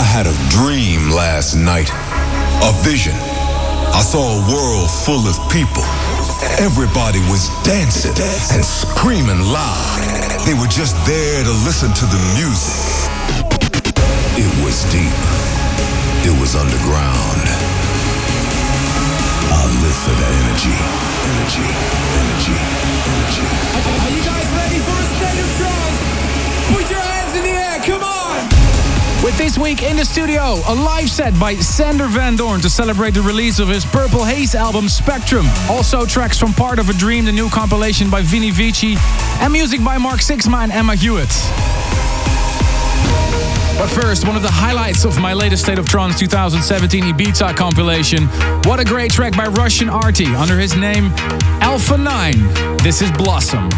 had a dream last night, a vision. I saw a world full of people. Everybody was dancing and screaming loud. They were just there to listen to the music. It was deep. It was underground. I live for that energy. Energy, energy, energy. Are you guys ready for a state of trance? Put your hands in the air, come on! With this week in the studio, a live set by Sander Van Doorn to celebrate the release of his Purple Haze album Spectrum. Also tracks from Part of a Dream, the new compilation by Vini Vici, and music by Mark Sixma and Emma Hewitt. But first, one of the highlights of my latest State of Trance 2017 Ibiza compilation. What a great track by Russian Arty under his name Alpha 9. This is Blossom.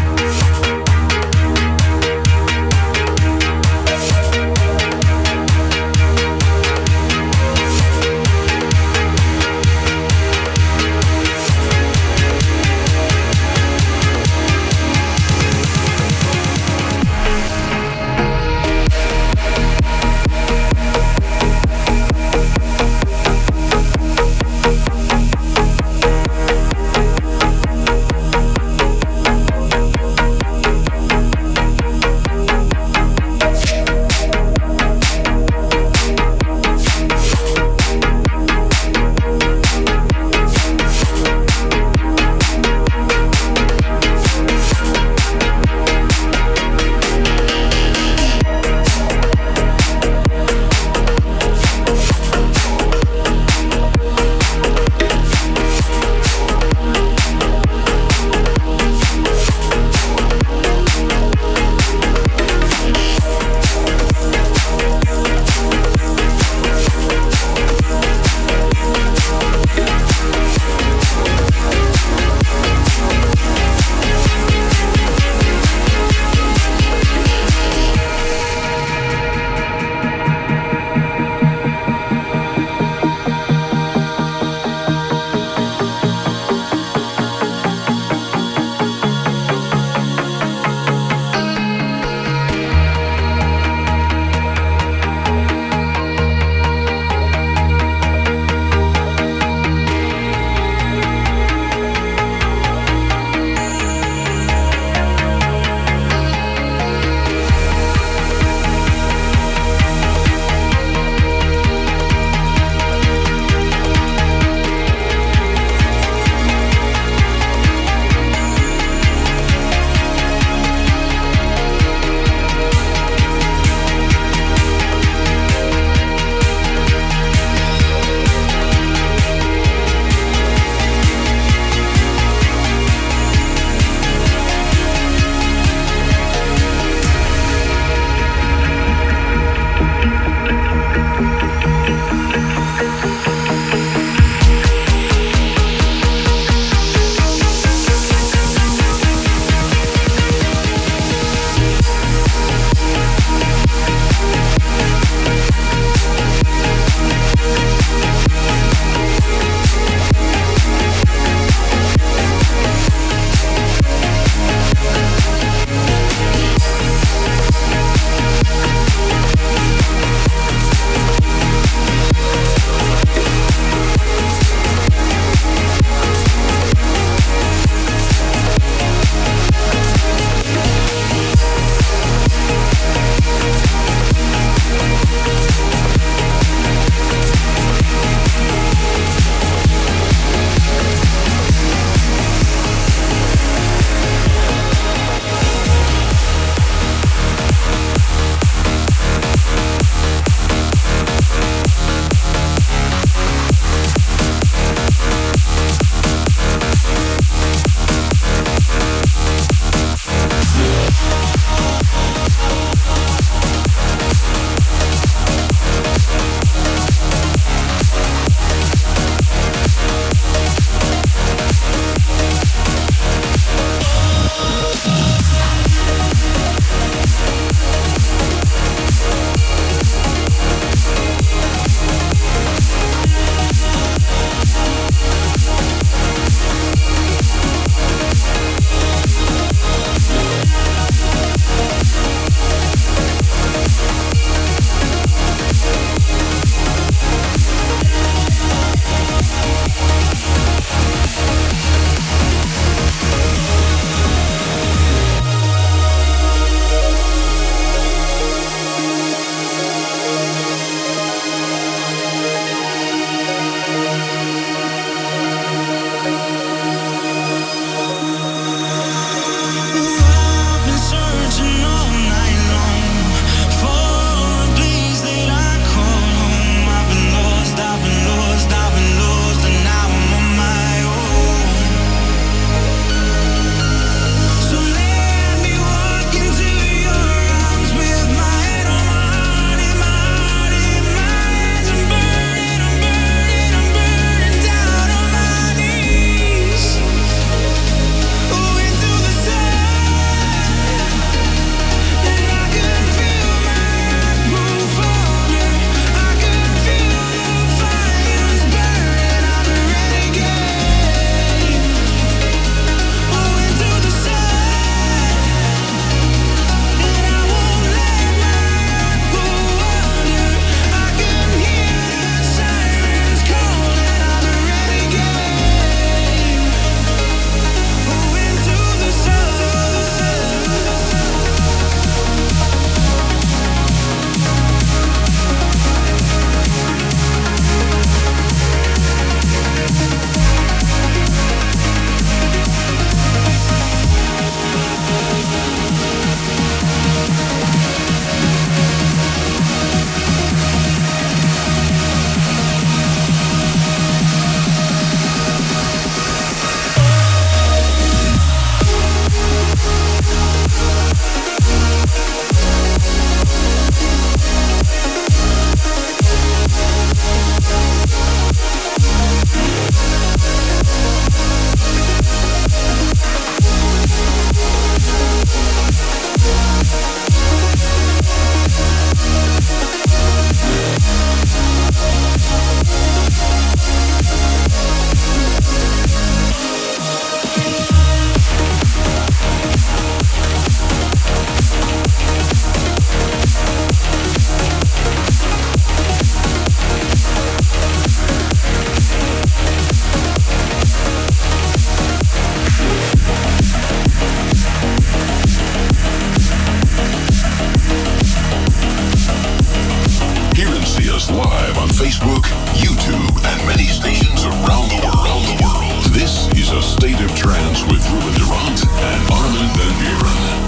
YouTube, and many stations around the world. This is A State of Trance with Ruben Durant and Armin van Buuren.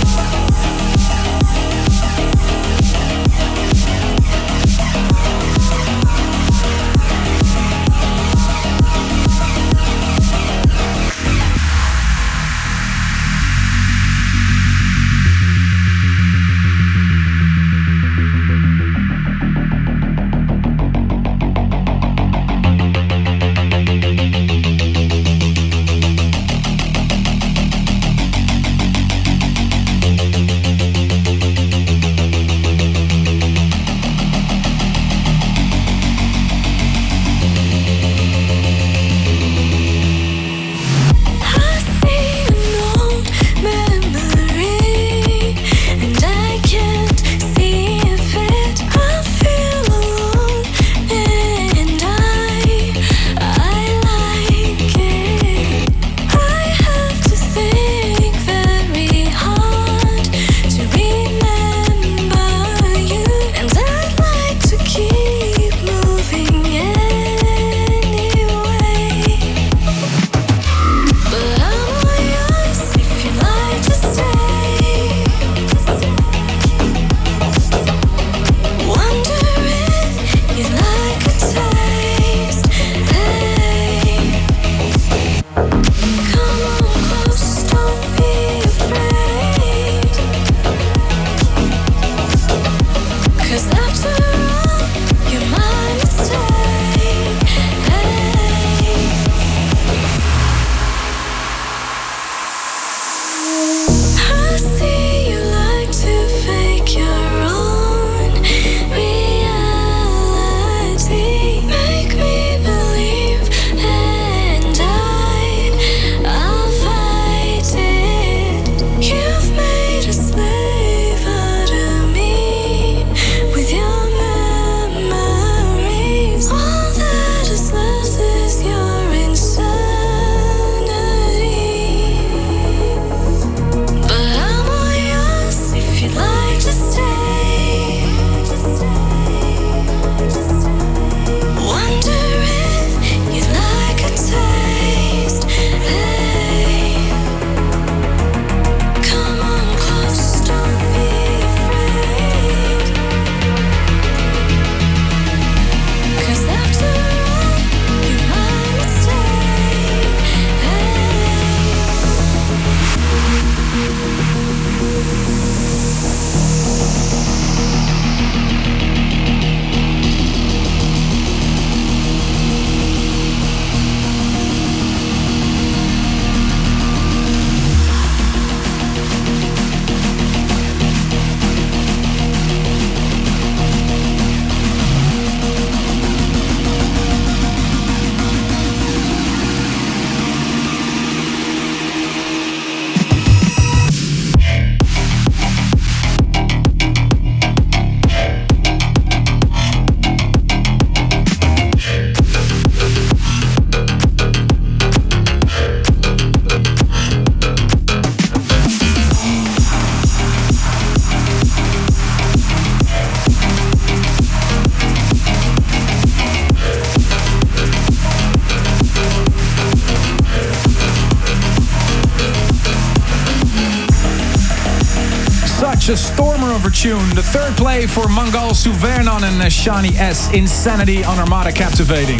A stormer of a tune. The third play for Mangal Suvernan and Shani S. Insanity on Armada Captivating.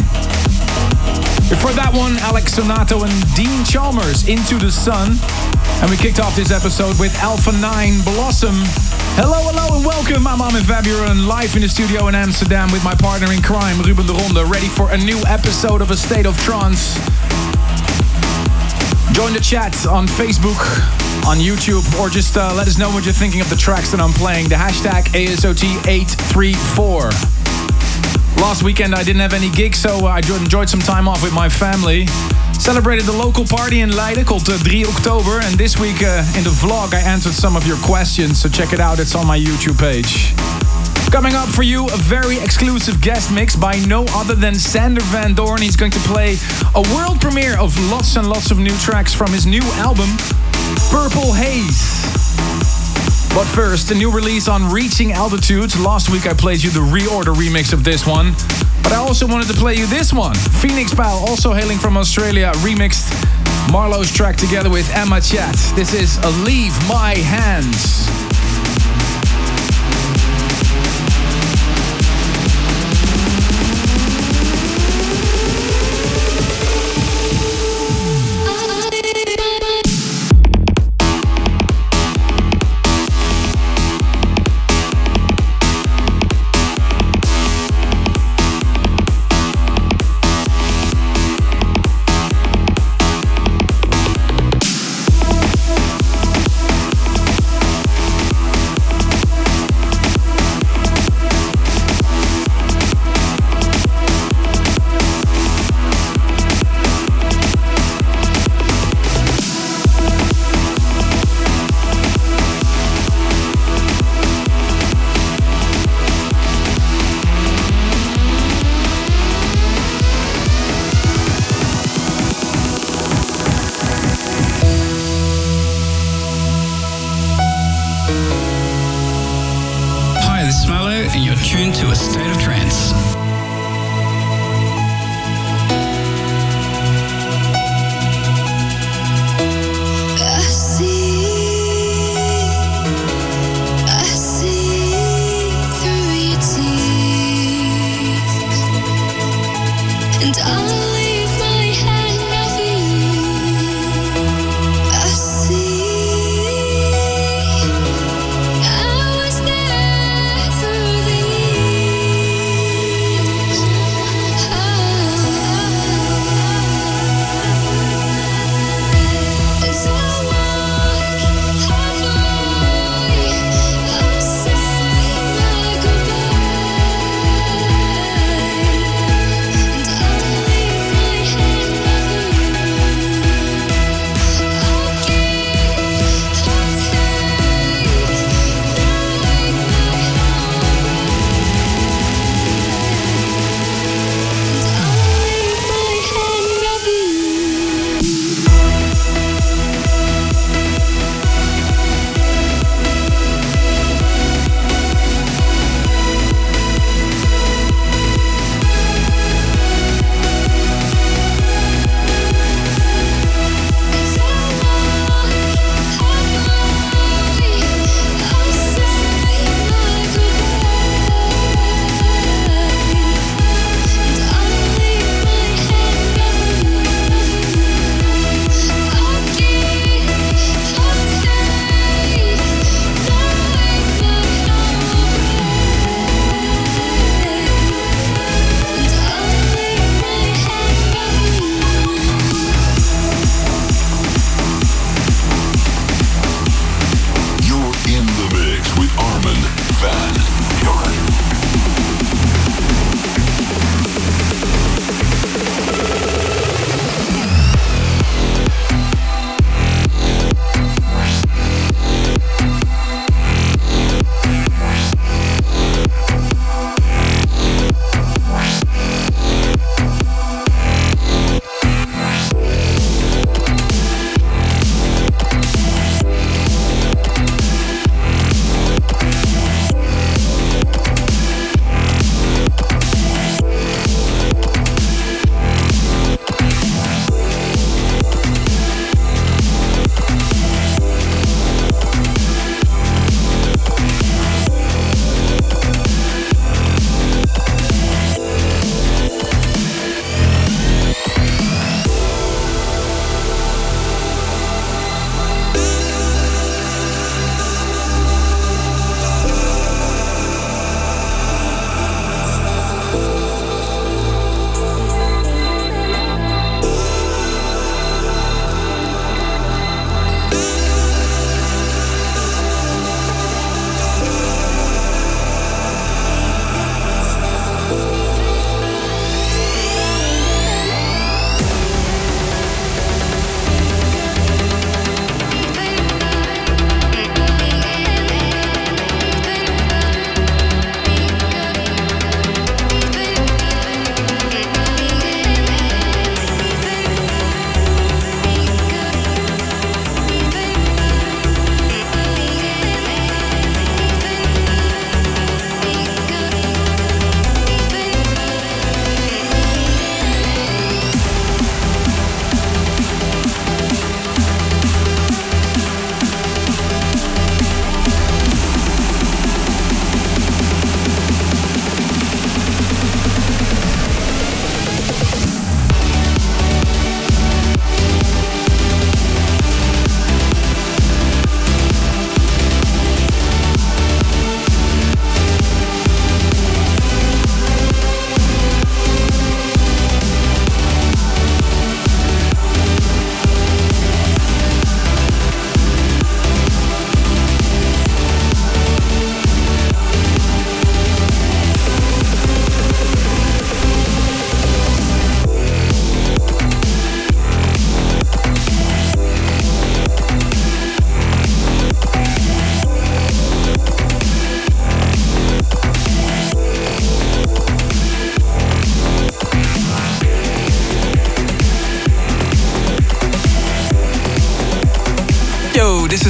Before that one, Alex Sonato and Dean Chalmers, Into the Sun. And we kicked off this episode with Alpha 9 Blossom. Hello, hello and welcome. I'm Armin van Buuren, live in the studio in Amsterdam with my partner in crime, Ruben de Ronde, ready for a new episode of A State of Trance. Join the chat on Facebook, on YouTube, or just let us know what you're thinking of the tracks that I'm playing. The hashtag ASOT834. Last weekend I didn't have any gigs, so I enjoyed some time off with my family. Celebrated the local party in Leiden called 3 October. And this week in the vlog I answered some of your questions, so check it out, it's on my YouTube page. Coming up for you, a very exclusive guest mix by no other than Sander Van Doorn. He's going to play a world premiere of lots and lots of new tracks from his new album, Purple Haze. But first, a new release on Reaching Altitude. Last week I played you the Reorder remix of this one. But I also wanted to play you this one. Phoenix Pal, also hailing from Australia, remixed Marlowe's track together with Emma Chat. This is Leave My Hands.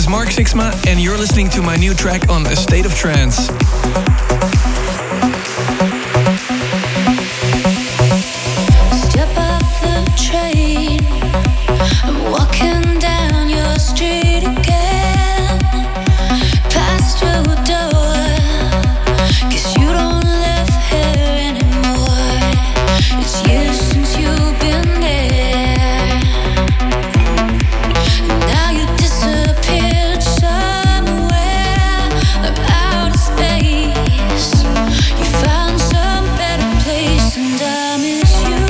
Mark Sixma, and you're listening to my new track on A State of Trance. Step off the train, I'm walking down your street again, past your door, 'cause you don't live here anymore. It's years since you've been there. Now you disappeared somewhere up out of space. You found some better place, and I miss you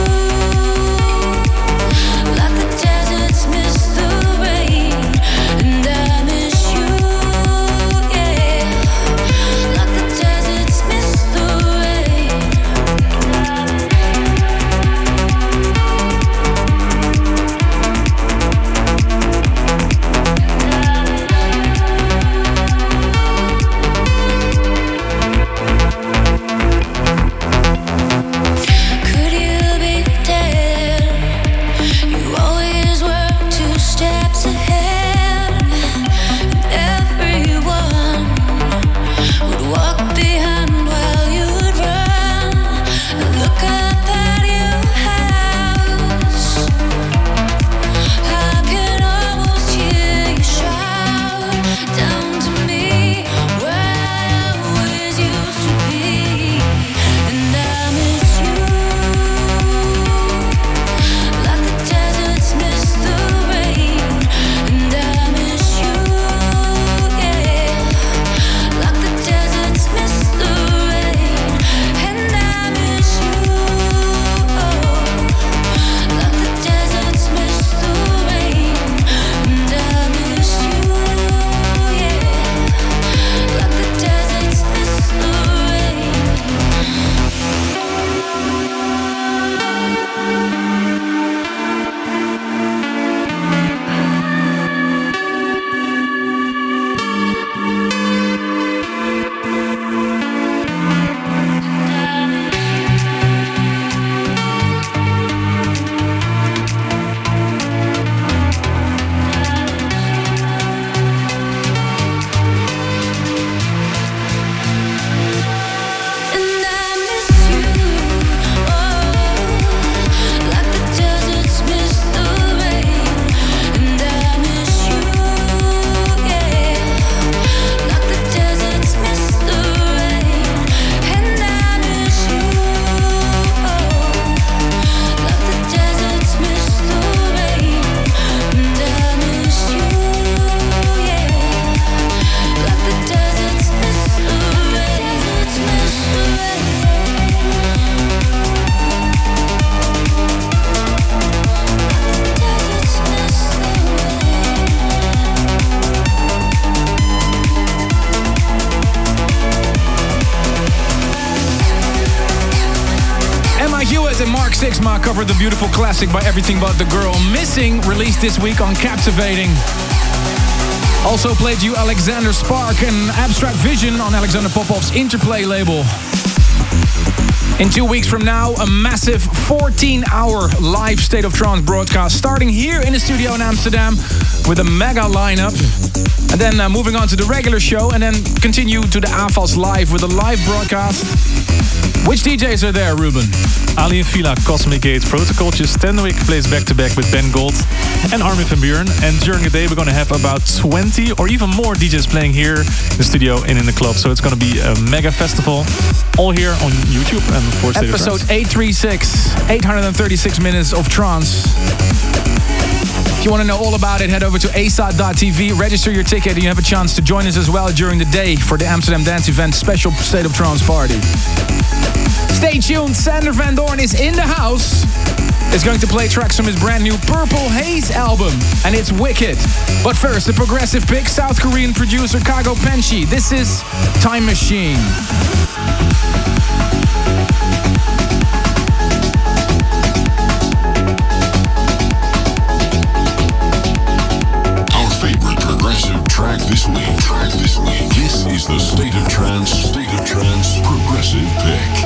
like the deserts miss the rain. And I miss you, yeah, like the deserts miss the rain. Could you be dead? You always were 2 steps ahead. Everyone would walk behind while you'd run. Look up at your house. I can almost hear you shout down to me where I always used to be. And I miss you like the deserts miss the rain. And I miss you, yeah, like the deserts miss the rain. And I miss you, like the deserts miss the rain. And I miss you, yeah, like the deserts miss the rain. And I miss you, like the deserts miss the rain. And I miss you, yeah, like the deserts miss the rain. And I miss you, like the deserts miss the rain. And I miss you, yeah, like the deserts miss the rain. Deserts miss the rain. Deserts miss the Emma Hewitt and Mark Sixma covered the beautiful classic by Everything But the Girl. Missing, released this week on Captivating. Also played you Alexander Spark and Abstract Vision on Alexander Popov's Interplay label. In 2 weeks from now, a massive 14-hour live State of Trance broadcast starting here in the studio in Amsterdam with a mega lineup. And then moving on to the regular show and then continue to the AFAS Live with a live broadcast. Which DJs are there, Ruben? Ali and Fila, Cosmic Gate, Protocol, Just Stenwick plays back-to-back with Ben Gold and Armin van Buuren. And during the day, we're going to have about 20 or even more DJs playing here in the studio and in the club. So it's going to be a mega festival, all here on YouTube and for State of Trance. Episode 836, 836 minutes of trance. If you want to know all about it, head over to asat.tv, register your ticket, and you have a chance to join us as well during the day for the Amsterdam Dance Event special State of Trance party. Stay tuned, Sander Van Doorn is in the house. Is going to play tracks from his brand new Purple Haze album, and it's wicked. But first, the progressive pick, South Korean producer Kago Penshi. This is Time Machine. Track this week. This is the State of Trance Progressive Pick.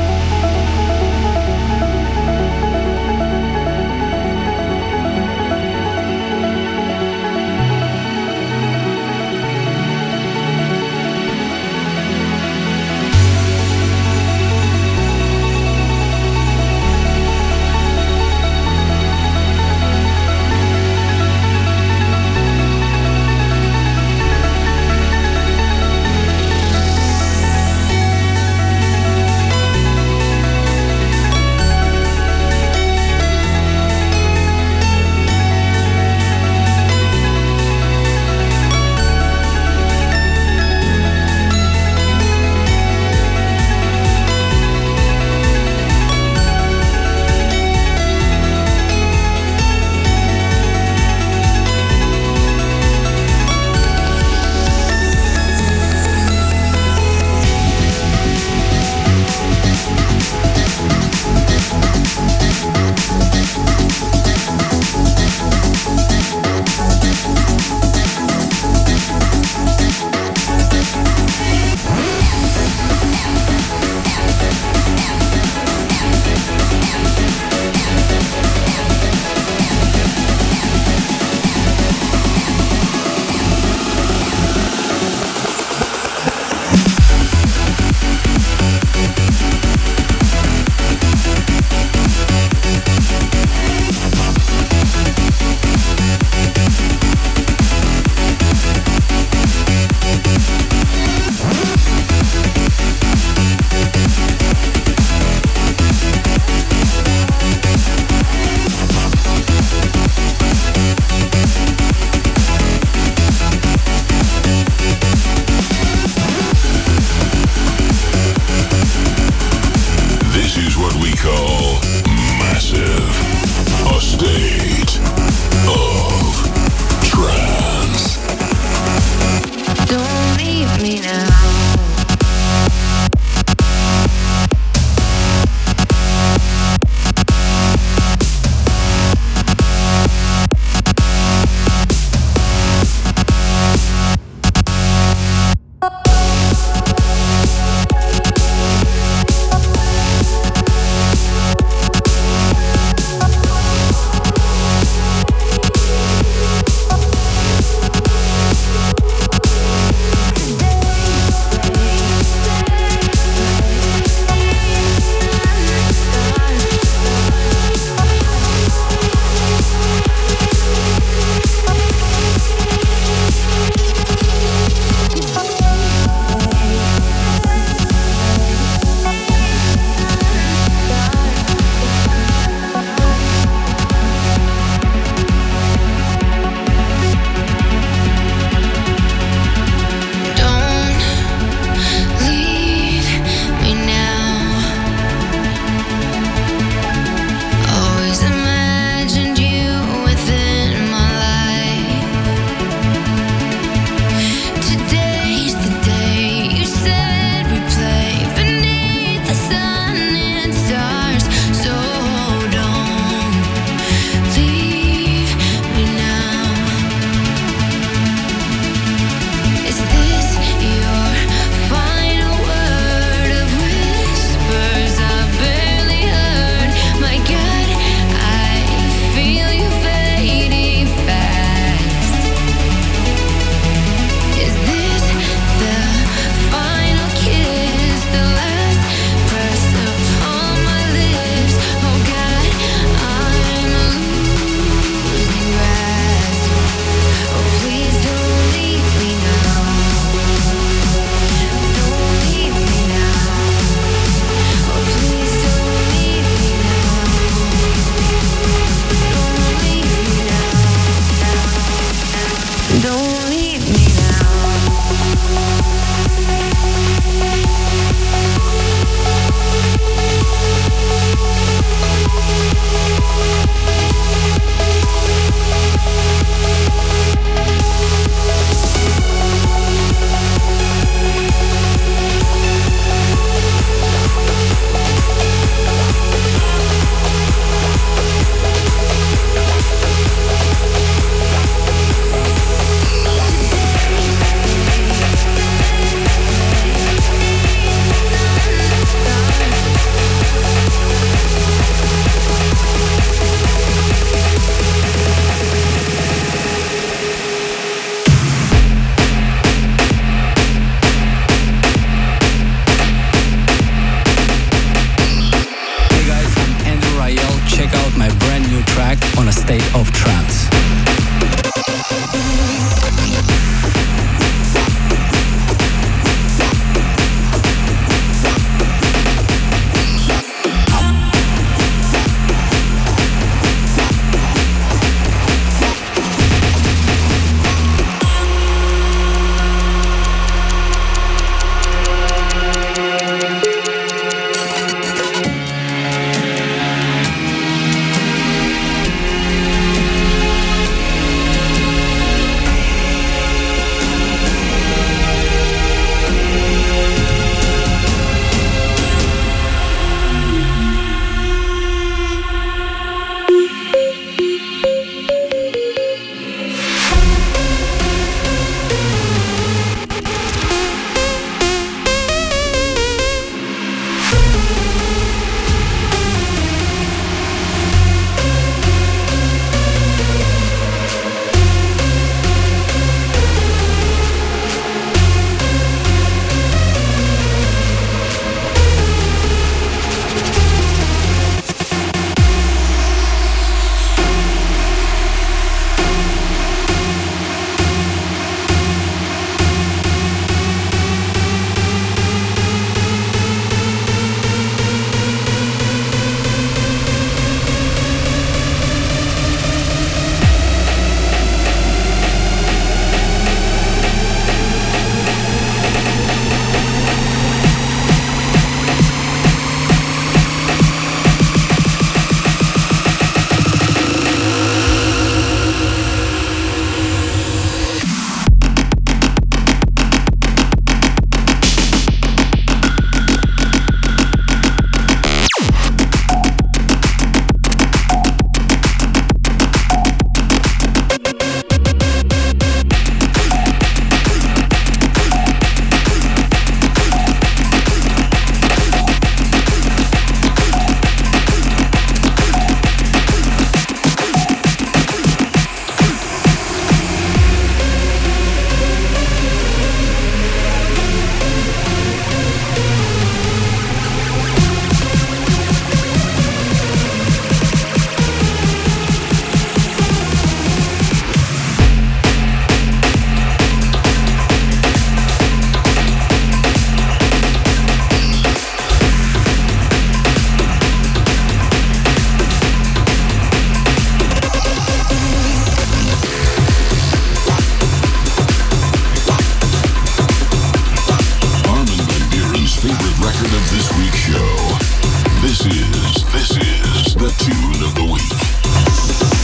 Tune of the Week.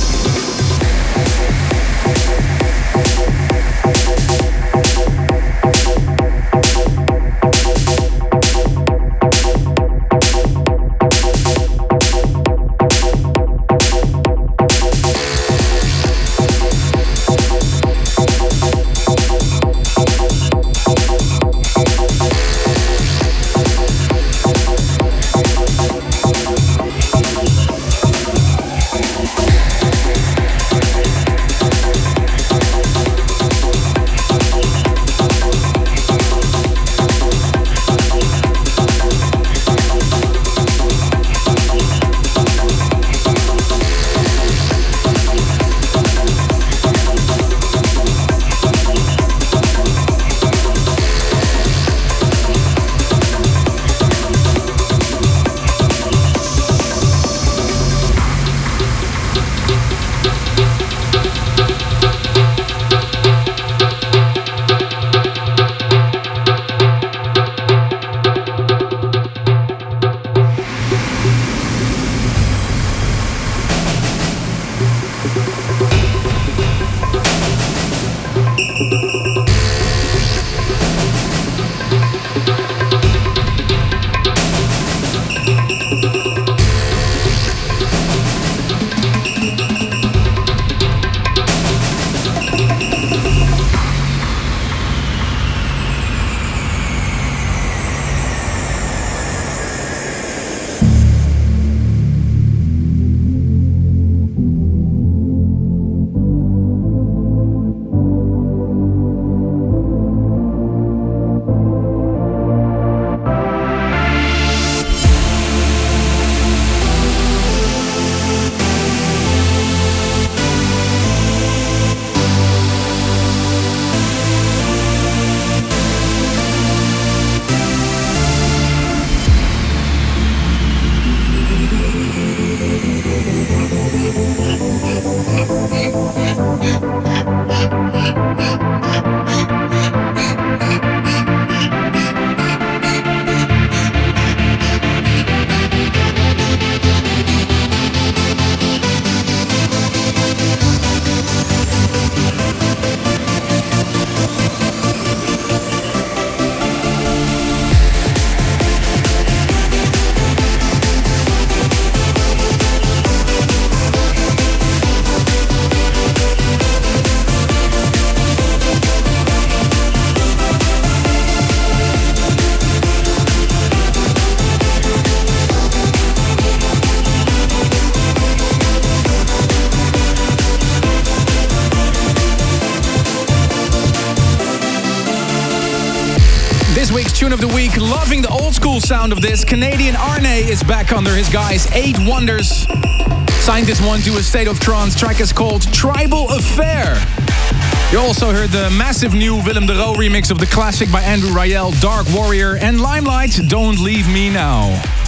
Tune of the week. Loving the old school sound of this. Canadian Arne is back under his guise 8 Wonders. Signed this one to a State of Trance. Track is called Tribal Affair. You also heard the massive new Willem de Roo remix of the classic by Andrew Rayel, Dark Warrior, and Limelight, Don't Leave Me Now.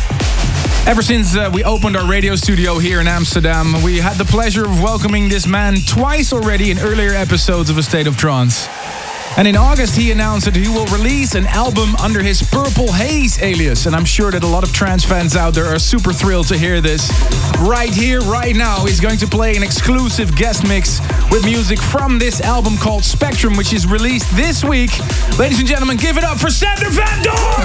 Ever since we opened our radio studio here in Amsterdam, we had the pleasure of welcoming this man twice already in earlier episodes of A State of Trance. And in August, he announced that he will release an album under his Purple Haze alias. And I'm sure that a lot of trance fans out there are super thrilled to hear this. Right here, right now, he's going to play an exclusive guest mix with music from this album called Spectrum, which is released this week. Ladies and gentlemen, give it up for Sander Van Doorn!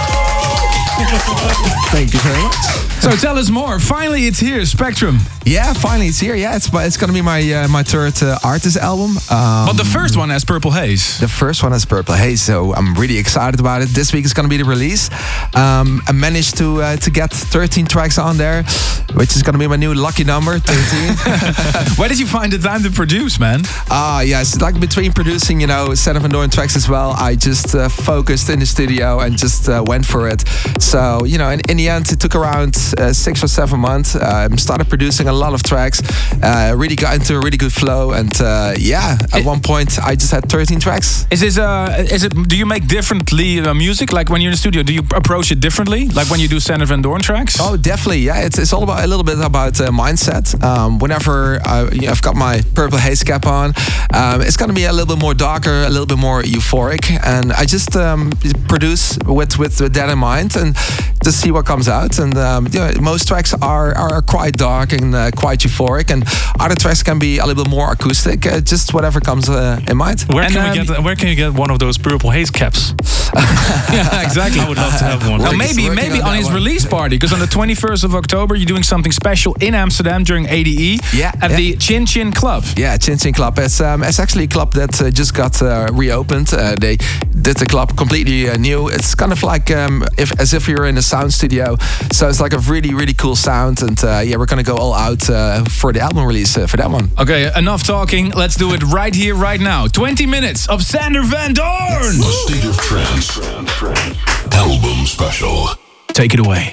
Thank you very much. So tell us more. Finally, it's here, Spectrum. Yeah, finally it's here. Yeah, it's going to be my third artist album. But the first one has Purple Haze. The first one has Purple Haze, so I'm really excited about it. This week is going to be the release. I managed to get 13 tracks on there, which is going to be my new lucky number, 13. Where did you find the time to produce, man? Yes, like between producing, Sander Van Doorn tracks as well, I just focused in the studio and just went for it. So, in the end, it took around 6 or 7 months. Started producing a lot of tracks, really got into a really good flow, and at one point I just had 13 tracks. Do you make differently music? Like when you're in the studio, do you approach it differently? Like when you do Sander Van Doorn tracks? Oh, definitely. Yeah, it's all about a little bit about mindset. Whenever I've got my Purple Haze cap on, it's gonna be a little bit more darker, a little bit more euphoric, and I just produce with that in mind. And to see what comes out. And most tracks are quite dark and quite euphoric, and other tracks can be a little bit more acoustic. Just whatever comes in mind. Where can you get one of those Purple Haze caps? Yeah, exactly. I would love to have one. Now maybe on his release party, because on the 21st of October you're doing something special in Amsterdam during ADE at the Chin Chin Club. Yeah, Chin Chin Club. It's actually a club that just got reopened. They did the club completely new. It's kind of like as if you're in a sound studio. So it's like a really, really cool sound. And we're gonna go all out for the album release for that one. Okay, enough talking. Let's do it right here, right now. 20 minutes of Sander Van Doorn. The State of Trance album special. Take it away.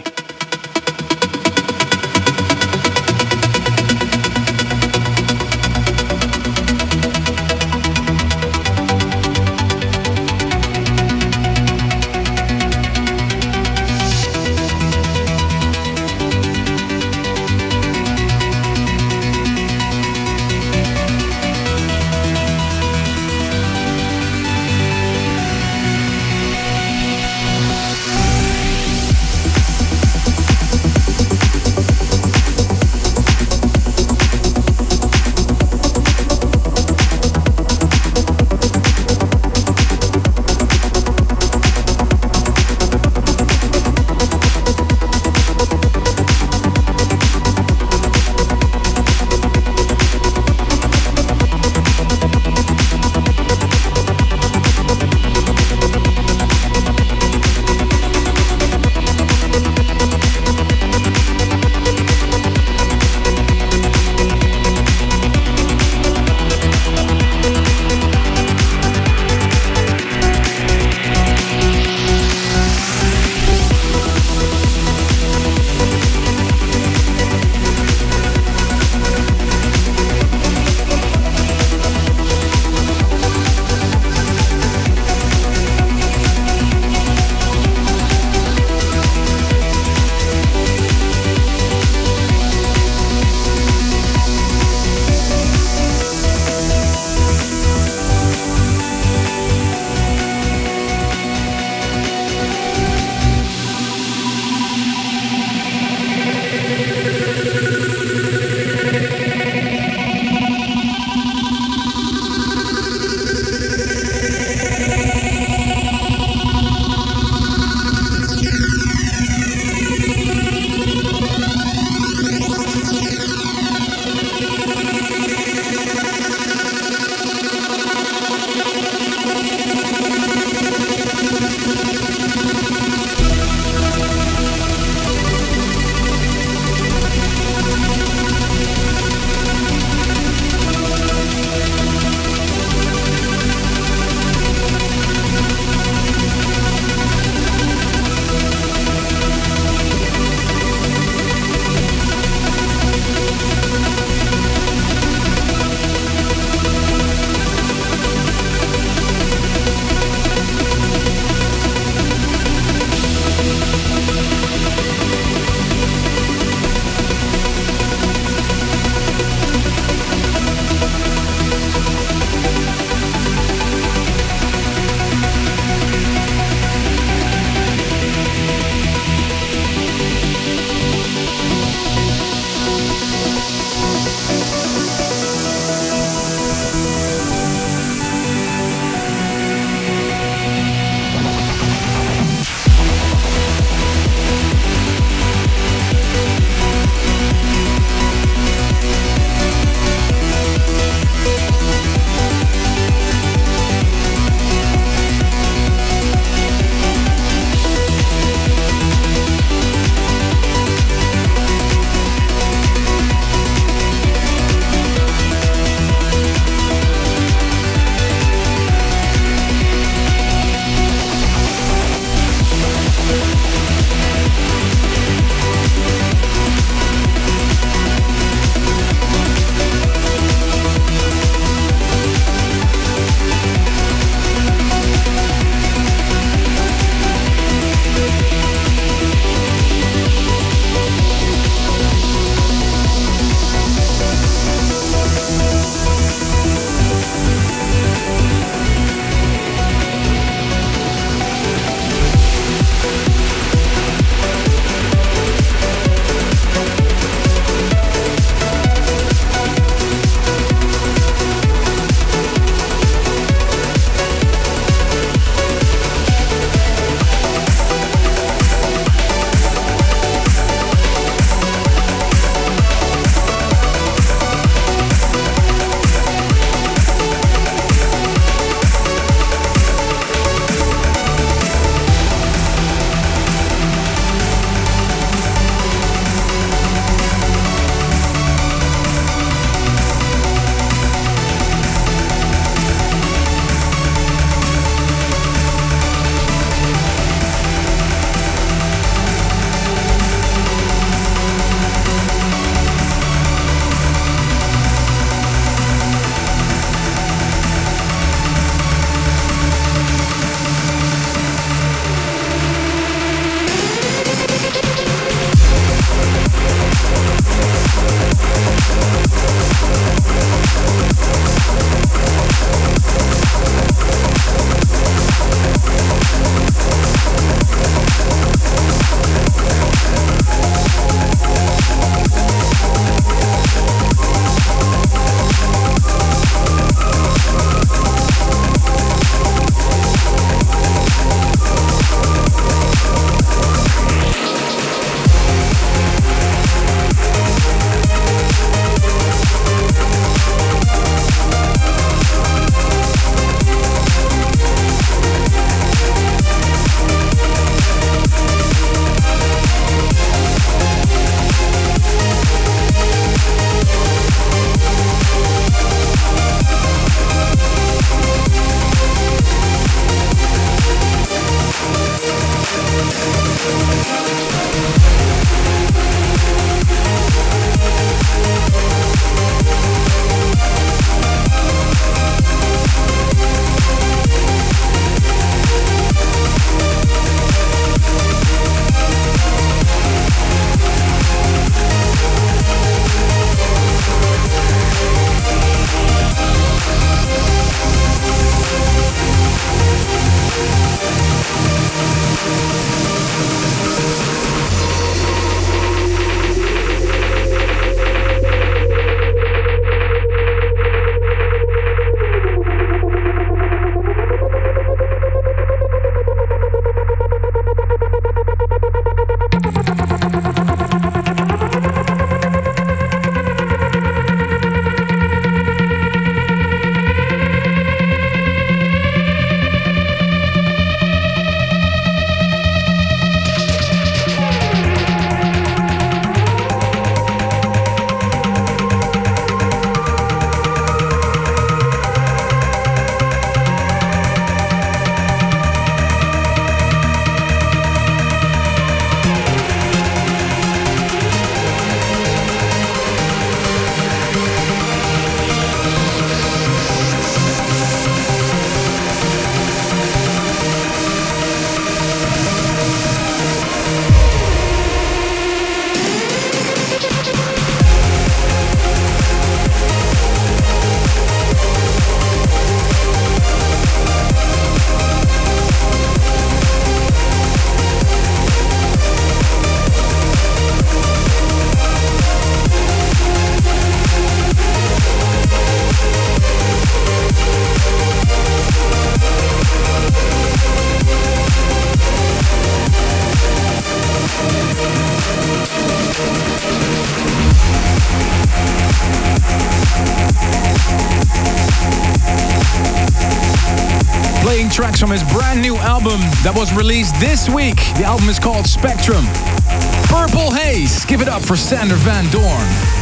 tracks from his brand new album that was released this week. The album is called Spectrum. Purple Haze. Give it up for Sander Van Doorn.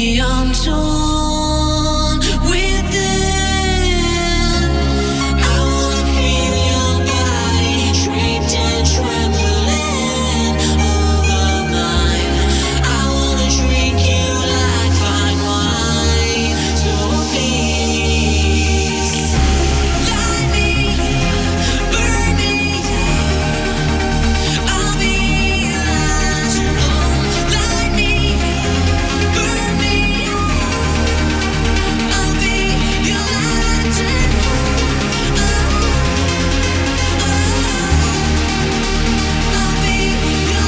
me, I'm torn within. I wanna feel your body draped and trembling over mine. I wanna drink you like fine wine. So please, light me, burn me. I'll be your lantern. Light me, burn me. I'll be your lantern. I'll be your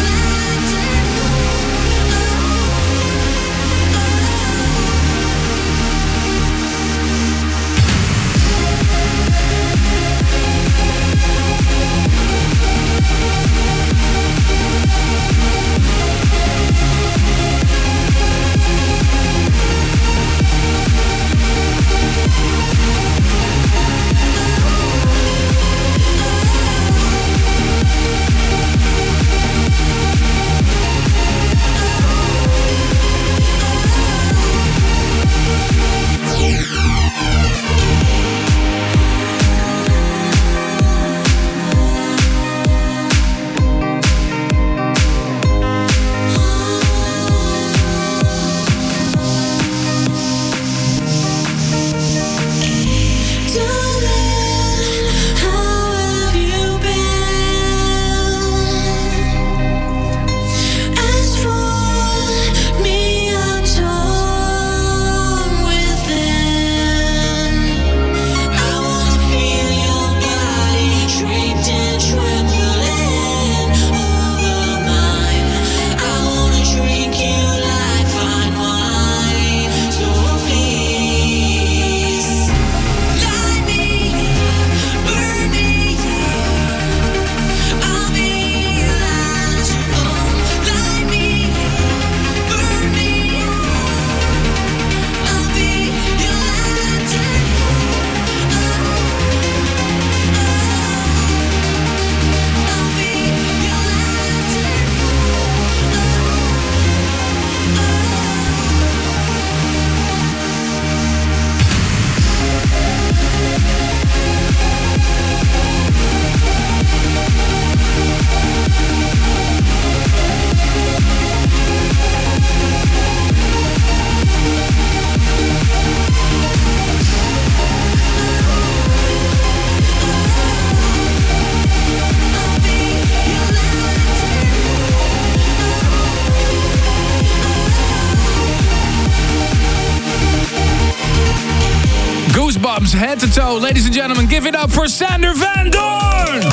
Goosebumps, head to toe. Ladies and gentlemen, give it up for Sander Van Doorn!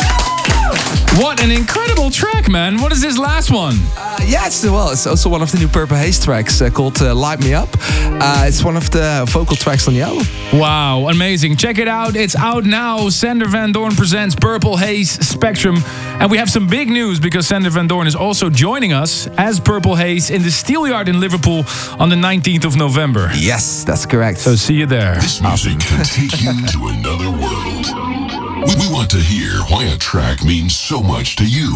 What an incredible track, man. What is this last one? It's also one of the new Purple Haze tracks called Light Me Up. It's one of the vocal tracks on the album. Wow, amazing. Check it out. It's out now. Sander Van Doorn presents Purple Haze Spectrum. And we have some big news because Sander Van Doorn is also joining us as Purple Haze in the Steelyard in Liverpool on the 19th of November. Yes, that's correct. So see you there. This music can take you to another world. We want to hear why a track means so much to you.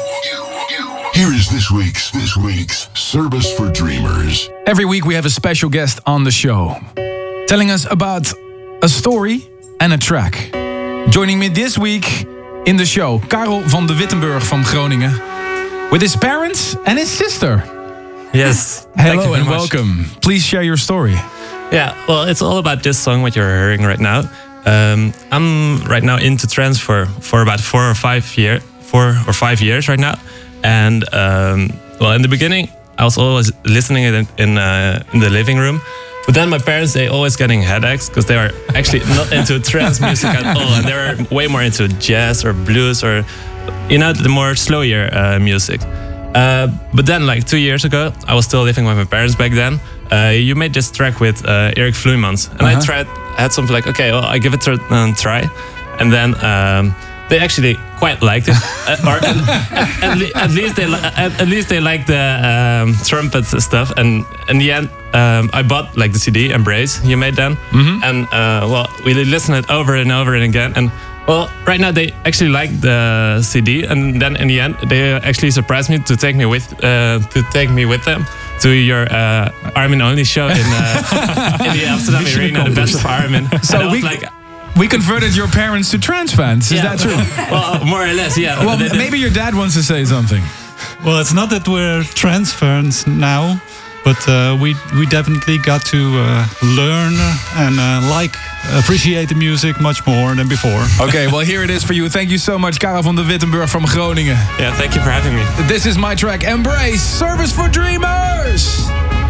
Here is this week's Service for Dreamers. Every week we have a special guest on the show, telling us about a story and a track. Joining me this week in the show, Karel van de Wittenburg from Groningen, with his parents and his sister. Yes. Hello and welcome. Please share your story. Yeah, well, it's all about this song, what you're hearing right now. I'm right now into trance for about 4 or 5 years right now. And well, in the beginning, I was always listening it in the living room. But then my parents, they always getting headaches because they are actually not into trance music at all. And they're way more into jazz or blues or, the more slower music. But then, like 2 years ago, I was still living with my parents back then. You made this track with Erik Vloeimans. And I had something like, okay, well, I give it a try. And then they actually quite liked it. Or at least they liked the trumpets and stuff. And in the end, I bought like the CD, Embrace, you made then. Mm-hmm. And well, we listened it over and over and again. And well, right now they actually like the CD, and then in the end they actually surprised me to take me with them to your Armin only show in the Amsterdam Arena, the best of Armin. So And I was we converted your parents to trance fans. Is that true? Well, more or less, yeah. Well, maybe your dad wants to say something. Well, it's not that we're trance fans now, but we definitely got to learn and appreciate the music much more than before. Okay, well, here it is for you. Thank you so much, Karel van der Wittenburg from Groningen. Yeah, thank you for having me. This is my track, Embrace, Service for Dreamers.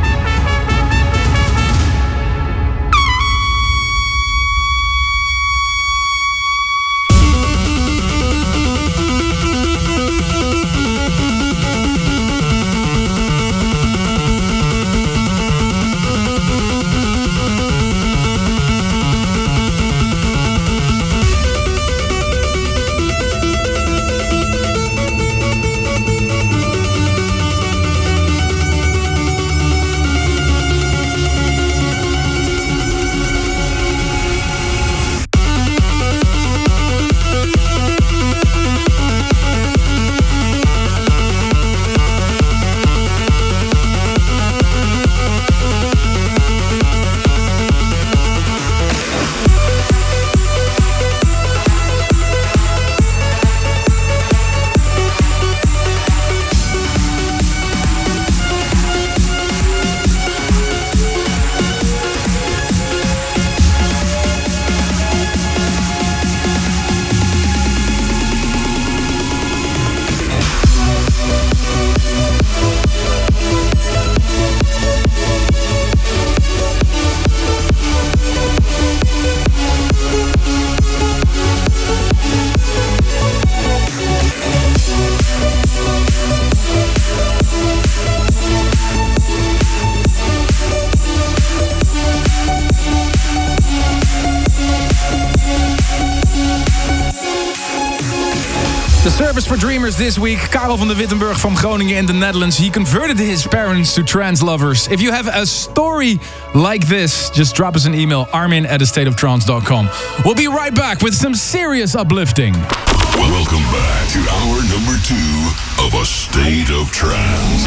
Service for Dreamers this week. Karel van der Wittenburg from Groningen in the Netherlands. He converted his parents to trance lovers. If you have a story like this, just drop us an email, armin@astateoftrance.com. We'll be right back with some serious uplifting. Welcome back to hour number 2 of A State of Trance.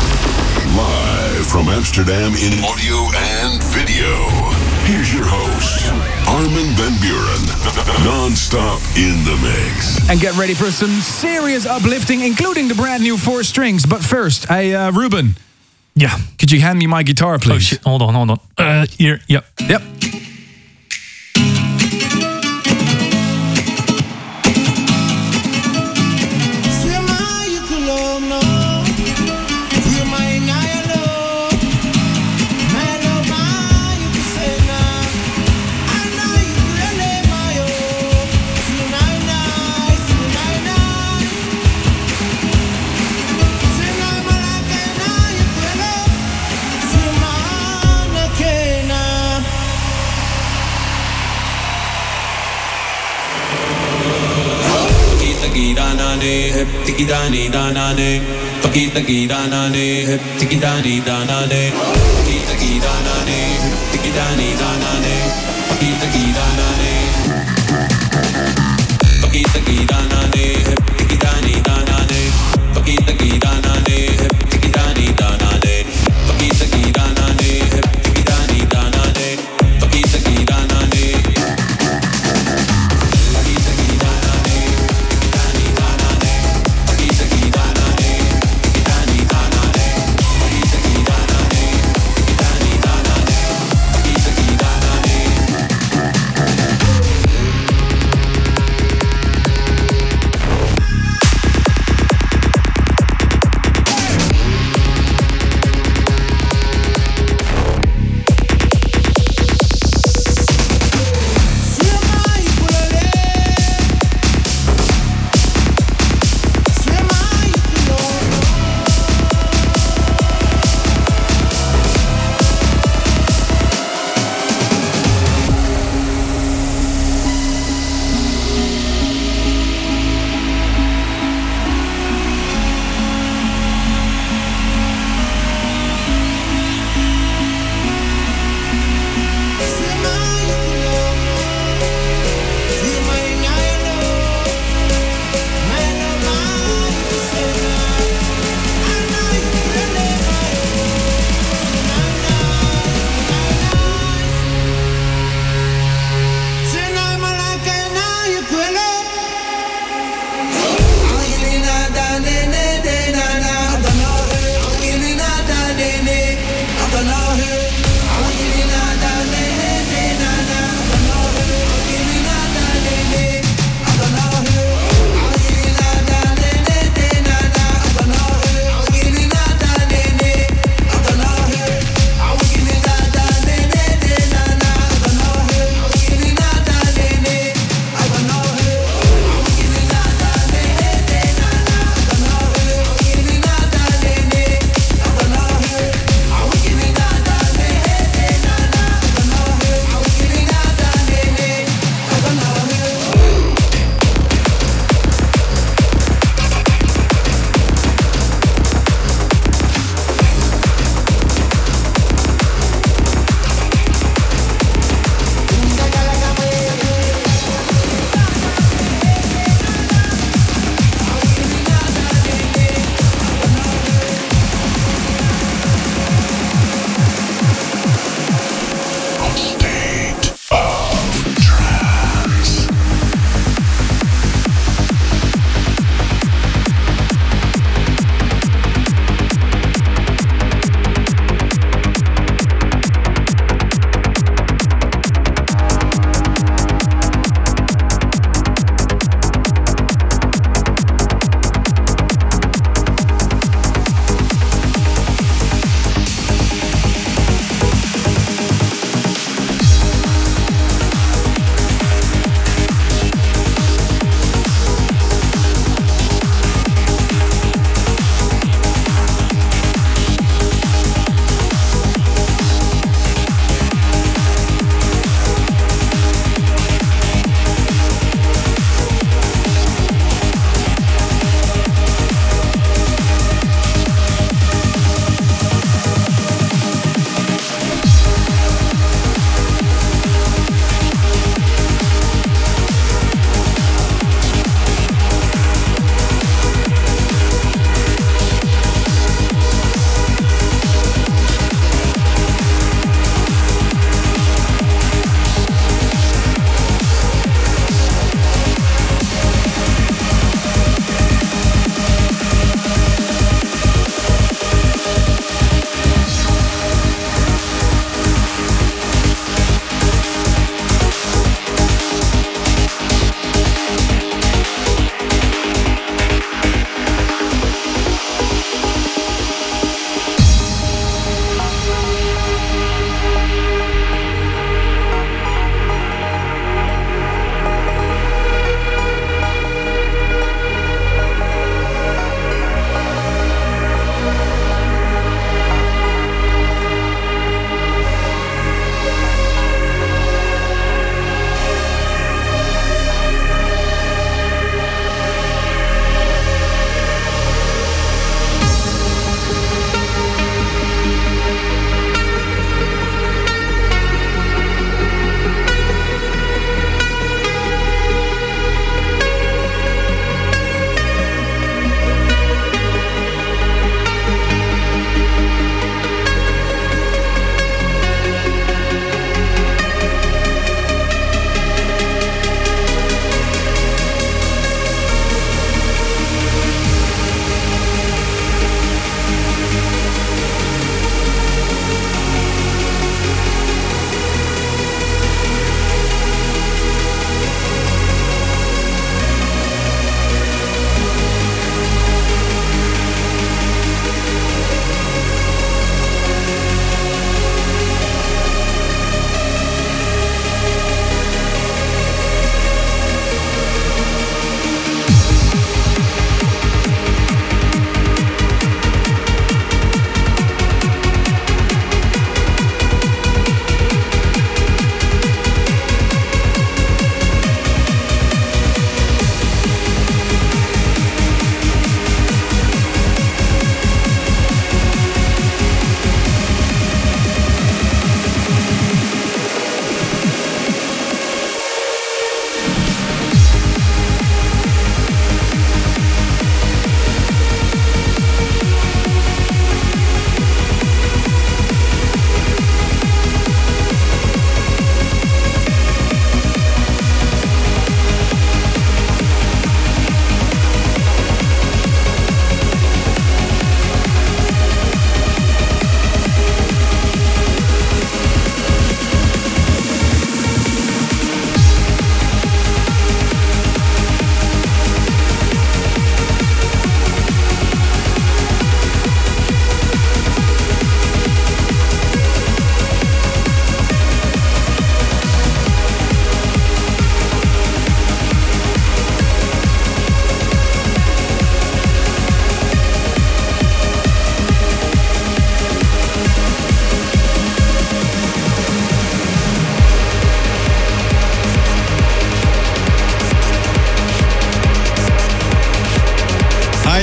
Live from Amsterdam in audio and video. Here's your host, Armin van Buuren. Non-stop in the mix. And get ready for some serious uplifting, including the brand new 4 strings. But first, hey, Ruben. Yeah. Could you hand me my guitar, please? Oh shit, hold on. Here, yep. Yep. Tiki dani danane, tiki danane, tiki dani danane, tiki danane, tiki dani danane, tiki danane, tiki danane, tiki dani danane, tiki danane, tiki dani danane, tiki danane, tiki dani danane, tiki danane.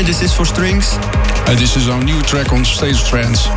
this is for Strings? This is our new track on State of Trance.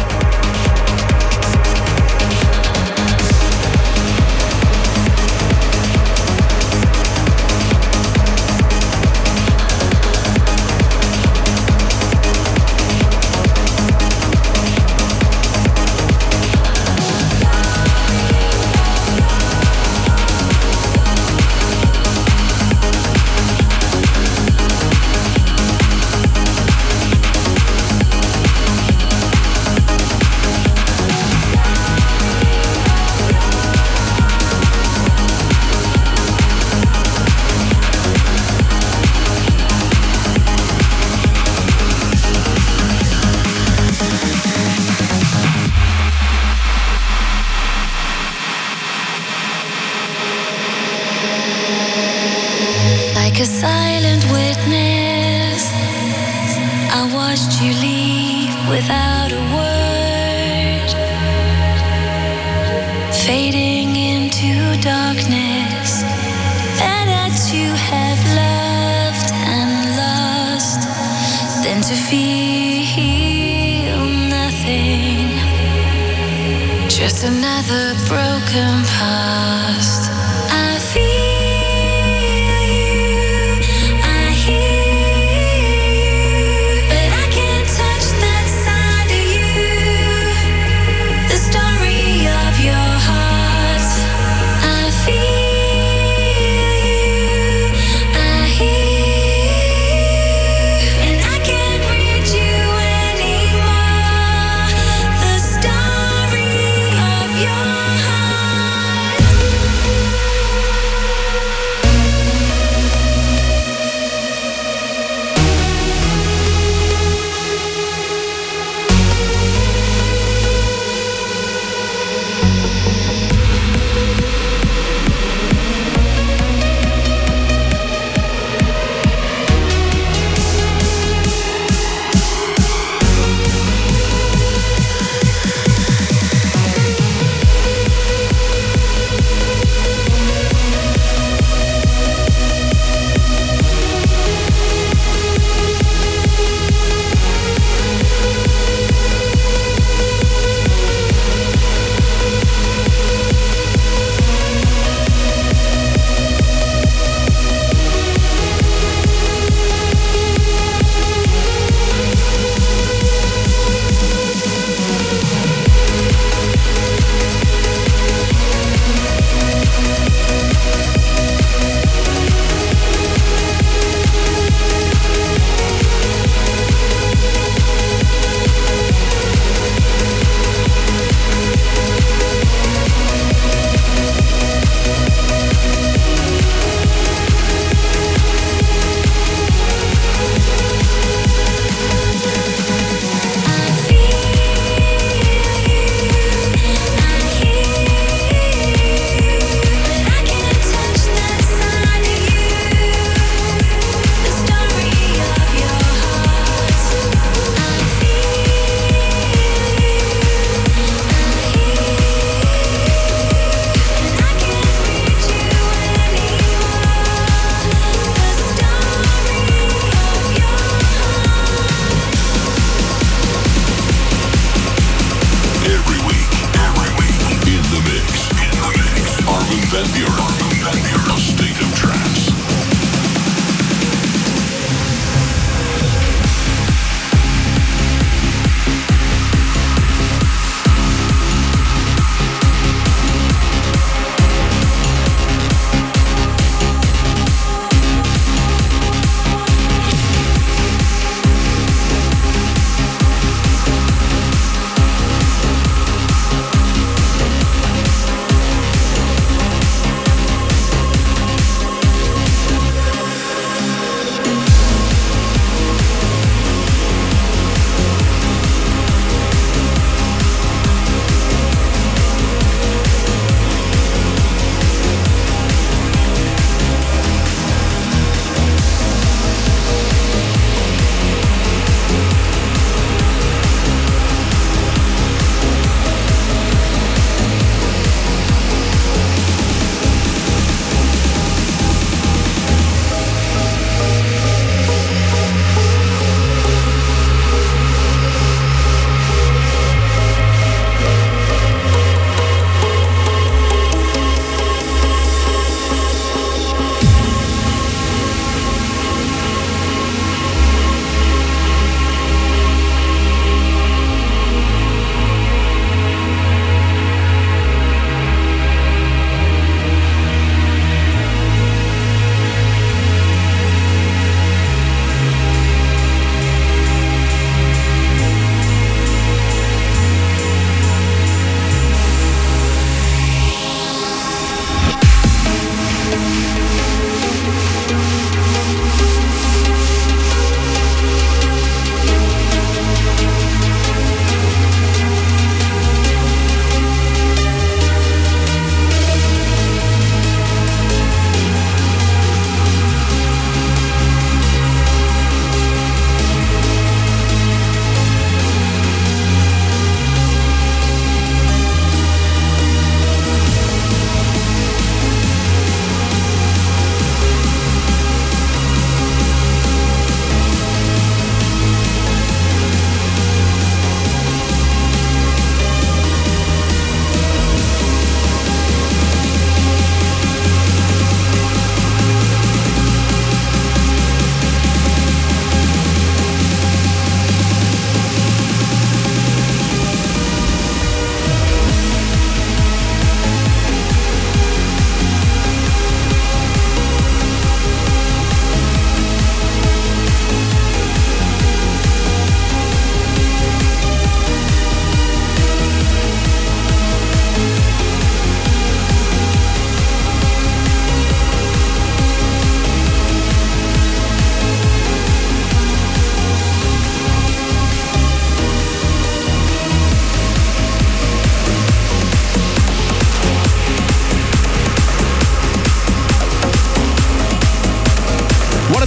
Like a silent witness, I watched you leave without a word, fading into darkness. Better to have loved and lost than to feel nothing, just another broken past. I feel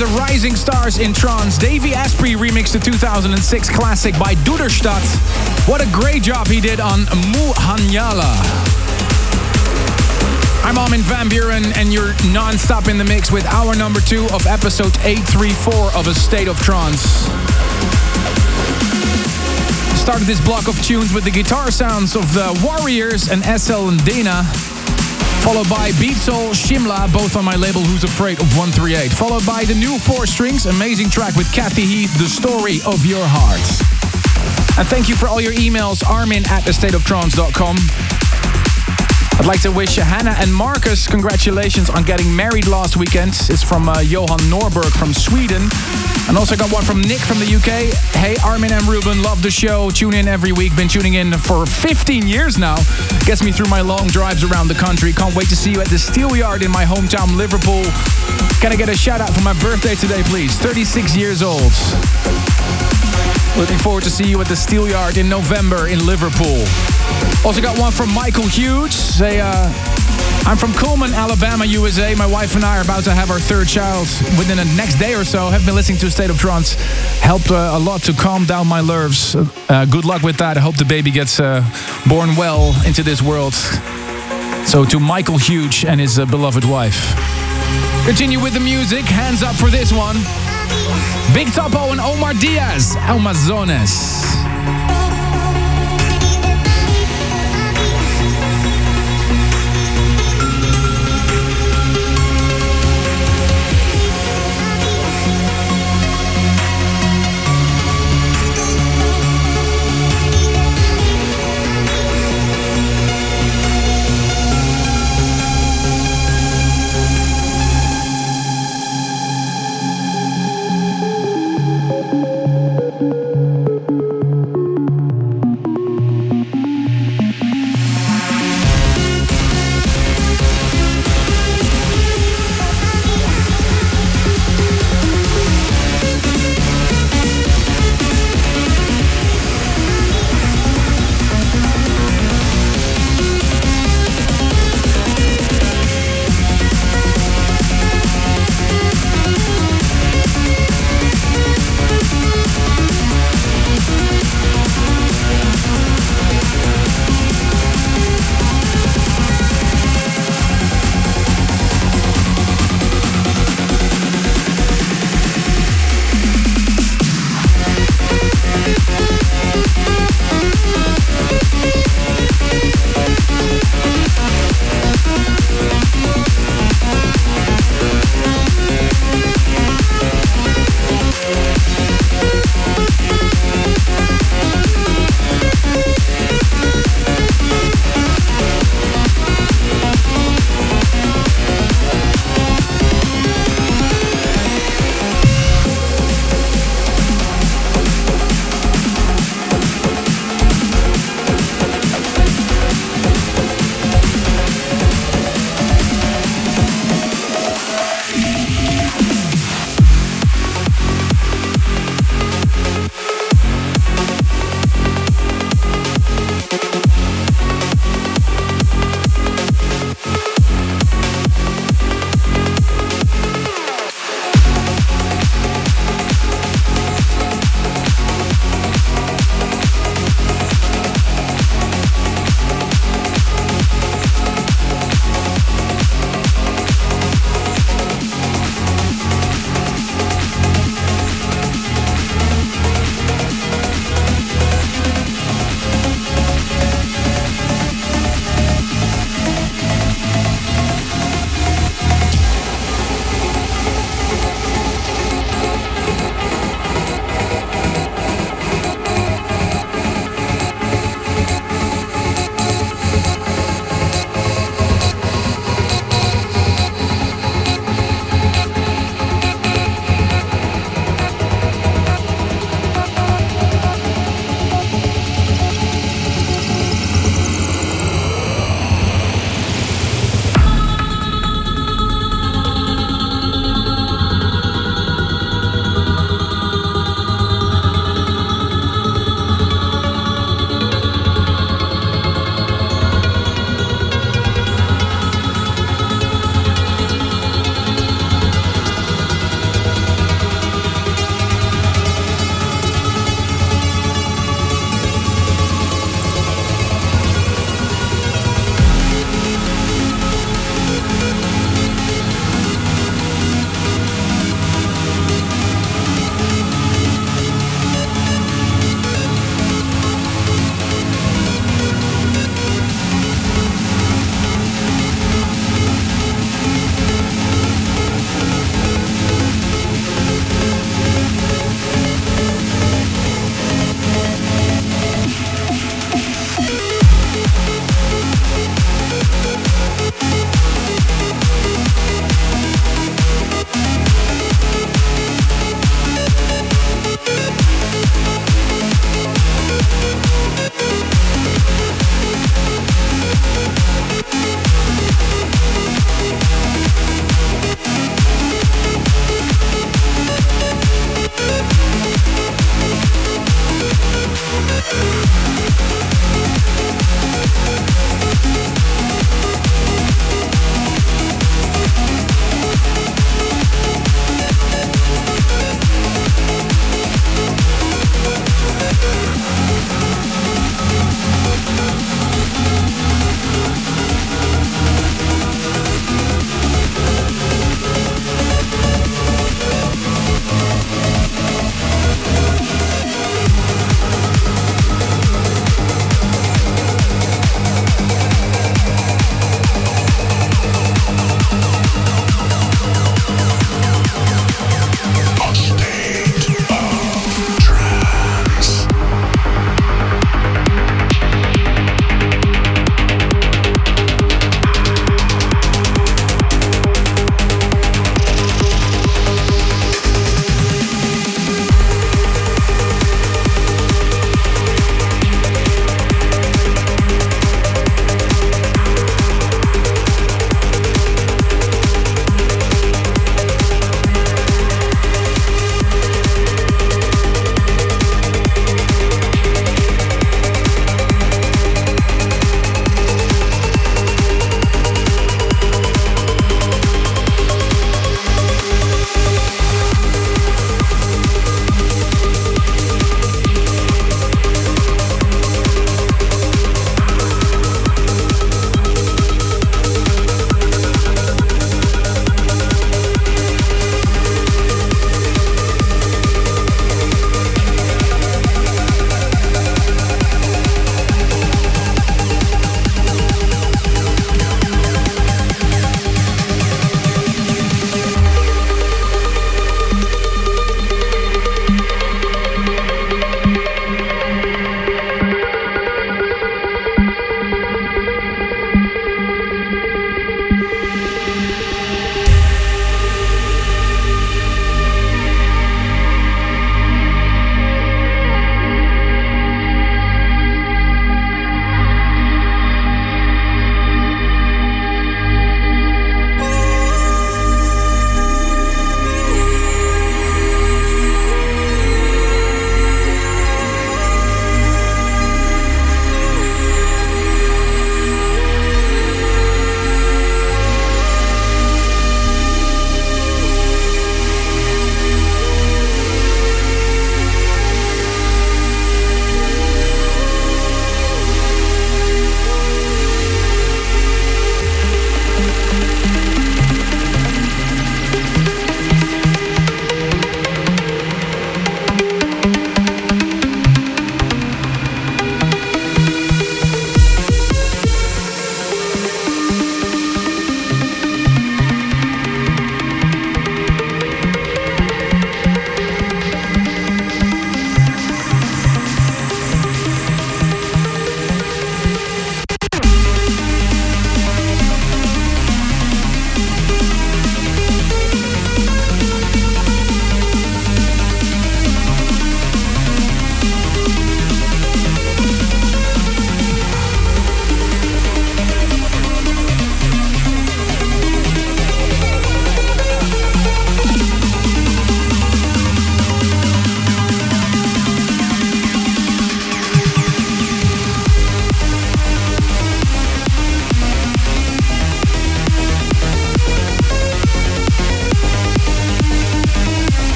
the rising stars in trance. Davey Asprey remixed the 2006 classic by Duderstadt. What a great job he did on Muhanjala. I'm Armin van Buuren, and you're non-stop in the mix with hour number 2 of episode 834 of A State of Trance. Started this block of tunes with the guitar sounds of the Warriors and SL and Dana, followed by Beat Soul, Shimla, both on my label Who's Afraid of 138. Followed by the new 4 Strings, amazing track with Kathy Heath, The Story of Your Heart. And thank you for all your emails, armin@thestateoftrance.com. I'd like to wish Hannah and Marcus congratulations on getting married last weekend. It's from Johan Norberg from Sweden. And also got one from Nick from the UK. Hey, Armin and Ruben, love the show. Tune in every week. Been tuning in for 15 years now. Gets me through my long drives around the country. Can't wait to see you at the Steelyard in my hometown, Liverpool. Can I get a shout out for my birthday today, please? 36 years old. Looking forward to see you at the Steelyard in November in Liverpool. Also got one from Michael Hughes. Say, I'm from Cullman, Alabama, USA. My wife and I are about to have our 3rd child within the next day or so. Have been listening to A State of Trance. Helped a lot to calm down my nerves. Good luck with that. I hope the baby gets born well into this world. So to Michael Hughes and his beloved wife. Continue with the music. Hands up for this one. Big Topo and Omar Diaz, Amazonas.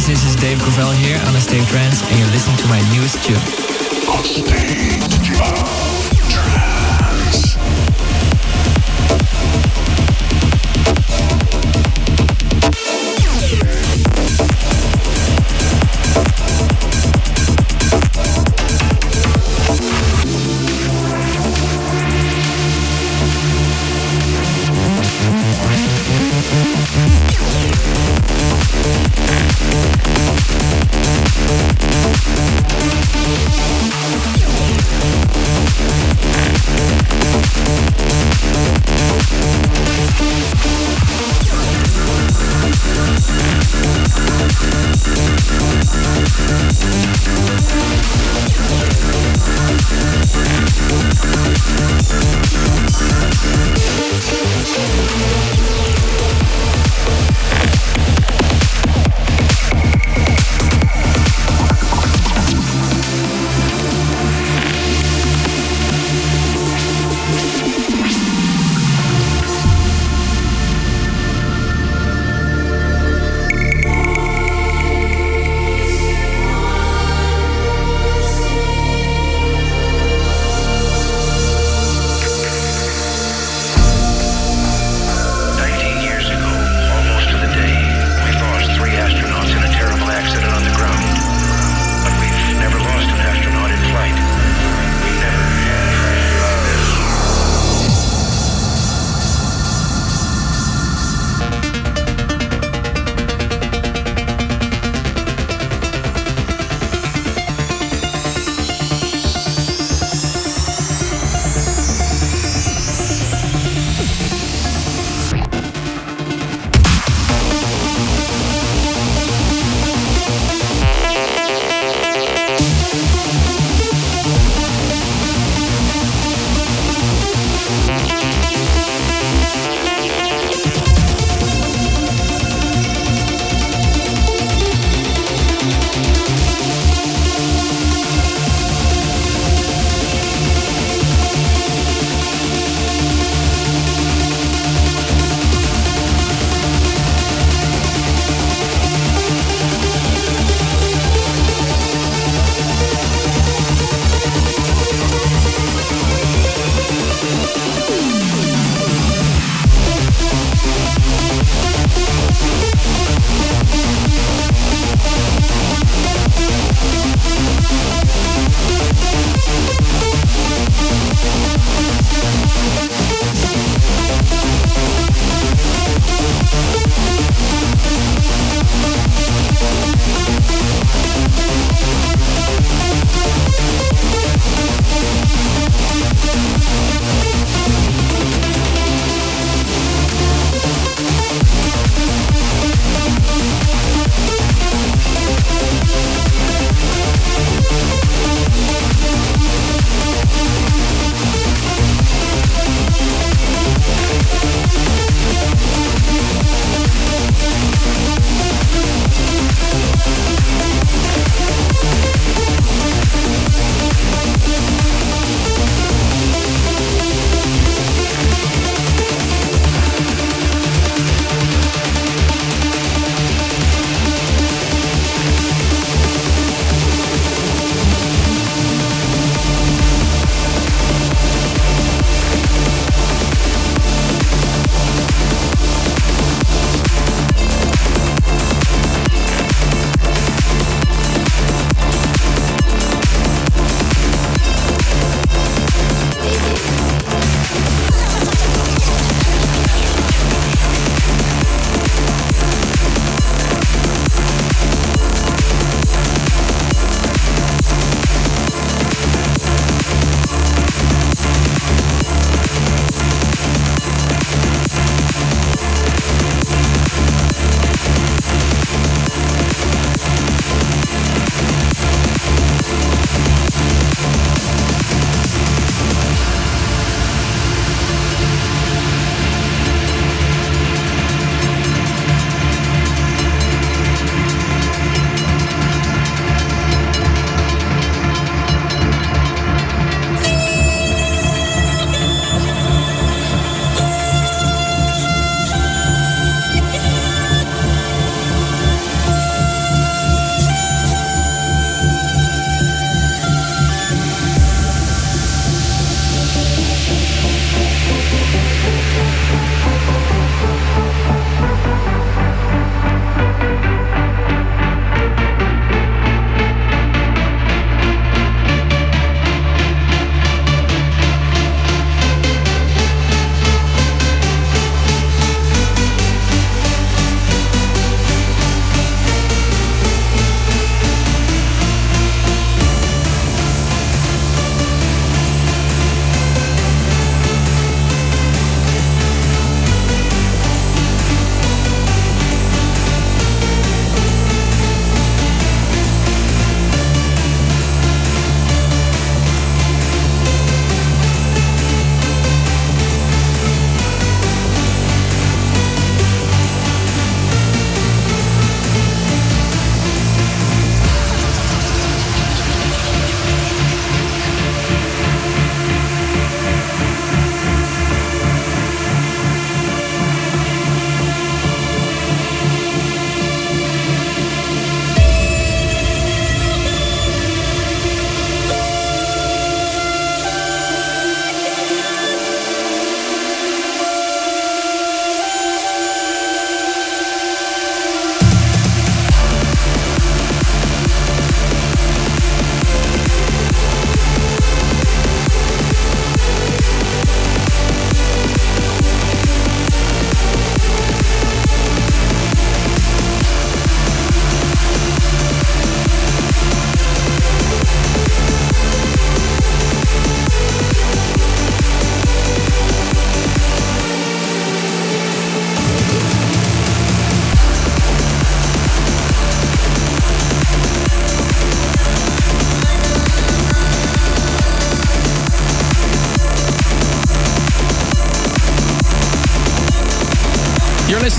this is Dave Gravel here on A State of Trance, and you're listening to my newest tune. A State of Trance.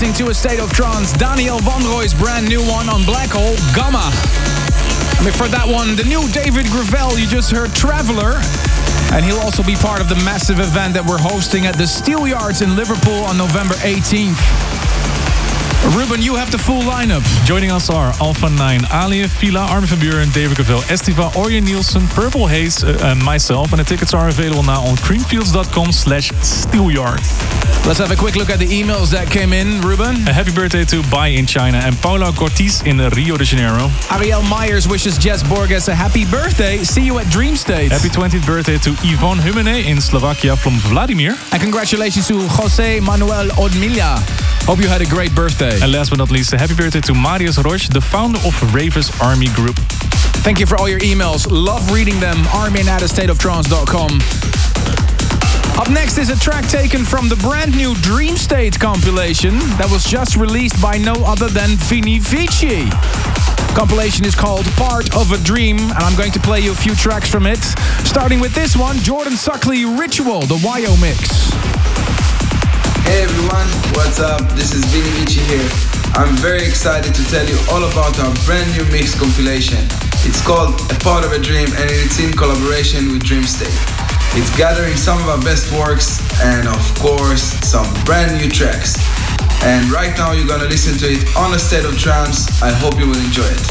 listening to A State of Trance, Daniel Van Rooij's brand new one on Black Hole, Gamma. And before that one, the new David Gravel, you just heard Traveller. And he'll also be part of the massive event that we're hosting at the Steelyards in Liverpool on November 18th. Ruben, you have the full lineup. Joining us are Alpha 9, Alia, Fila, Armin van Buuren, David Gravel, Estiva, Orjan Nielsen, Purple Haze, and myself. And the tickets are available now on creamfields.com/steelyard. Let's have a quick look at the emails that came in, Ruben. A happy birthday to Bai in China and Paula Cortiz in Rio de Janeiro. Ariel Myers wishes Jess Borges a happy birthday. See you at Dream State. Happy 20th birthday to Yvonne Humene in Slovakia from Vladimir. And congratulations to Jose Manuel Odmilla. Hope you had a great birthday. And last but not least, a happy birthday to Marius Roche, the founder of Ravers Army Group. Thank you for all your emails. Love reading them. armin@astateoftrance.com. Up next is a track taken from the brand new Dream State compilation that was just released by no other than Vini Vici. Compilation is called Part of a Dream, and I'm going to play you a few tracks from it. Starting with this one, Jordan Suckley, Ritual, the Wyo mix. Hey everyone, what's up? This is Vini Vici here. I'm very excited to tell you all about our brand new mix compilation. It's called A Part of a Dream and it's in collaboration with Dream State. It's gathering some of our best works and of course some brand new tracks. And right now you're gonna listen to it on A State of Trance. I hope you will enjoy it.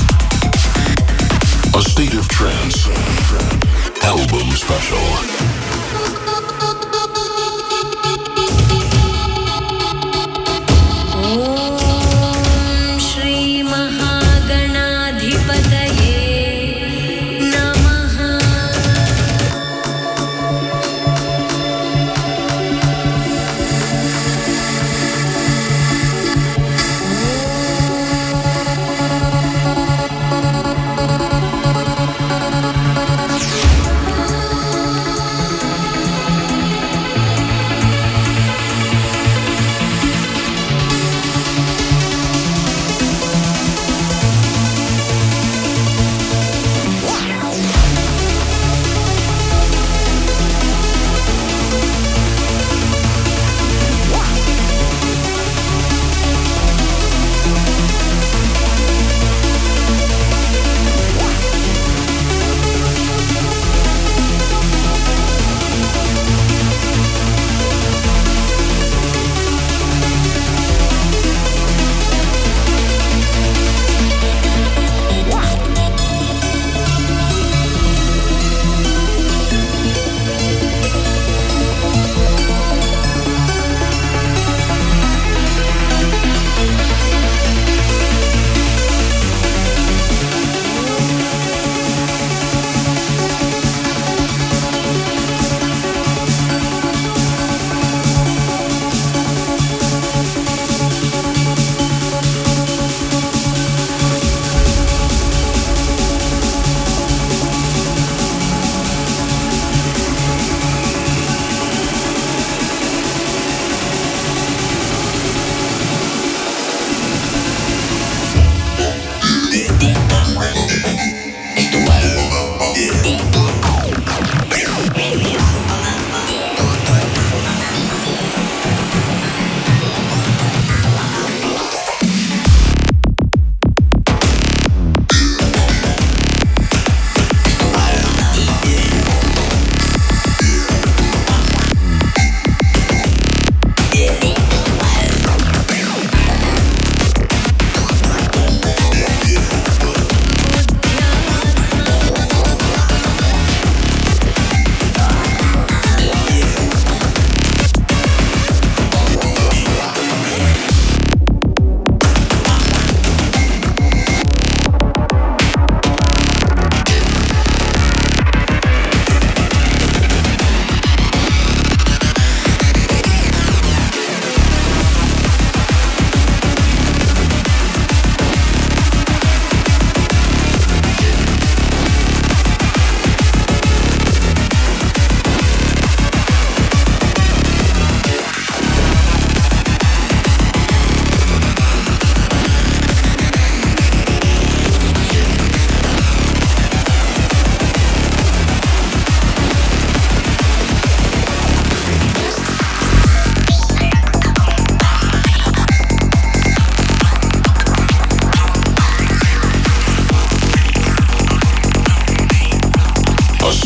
A State of Trance album special.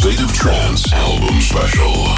State of Trance album special.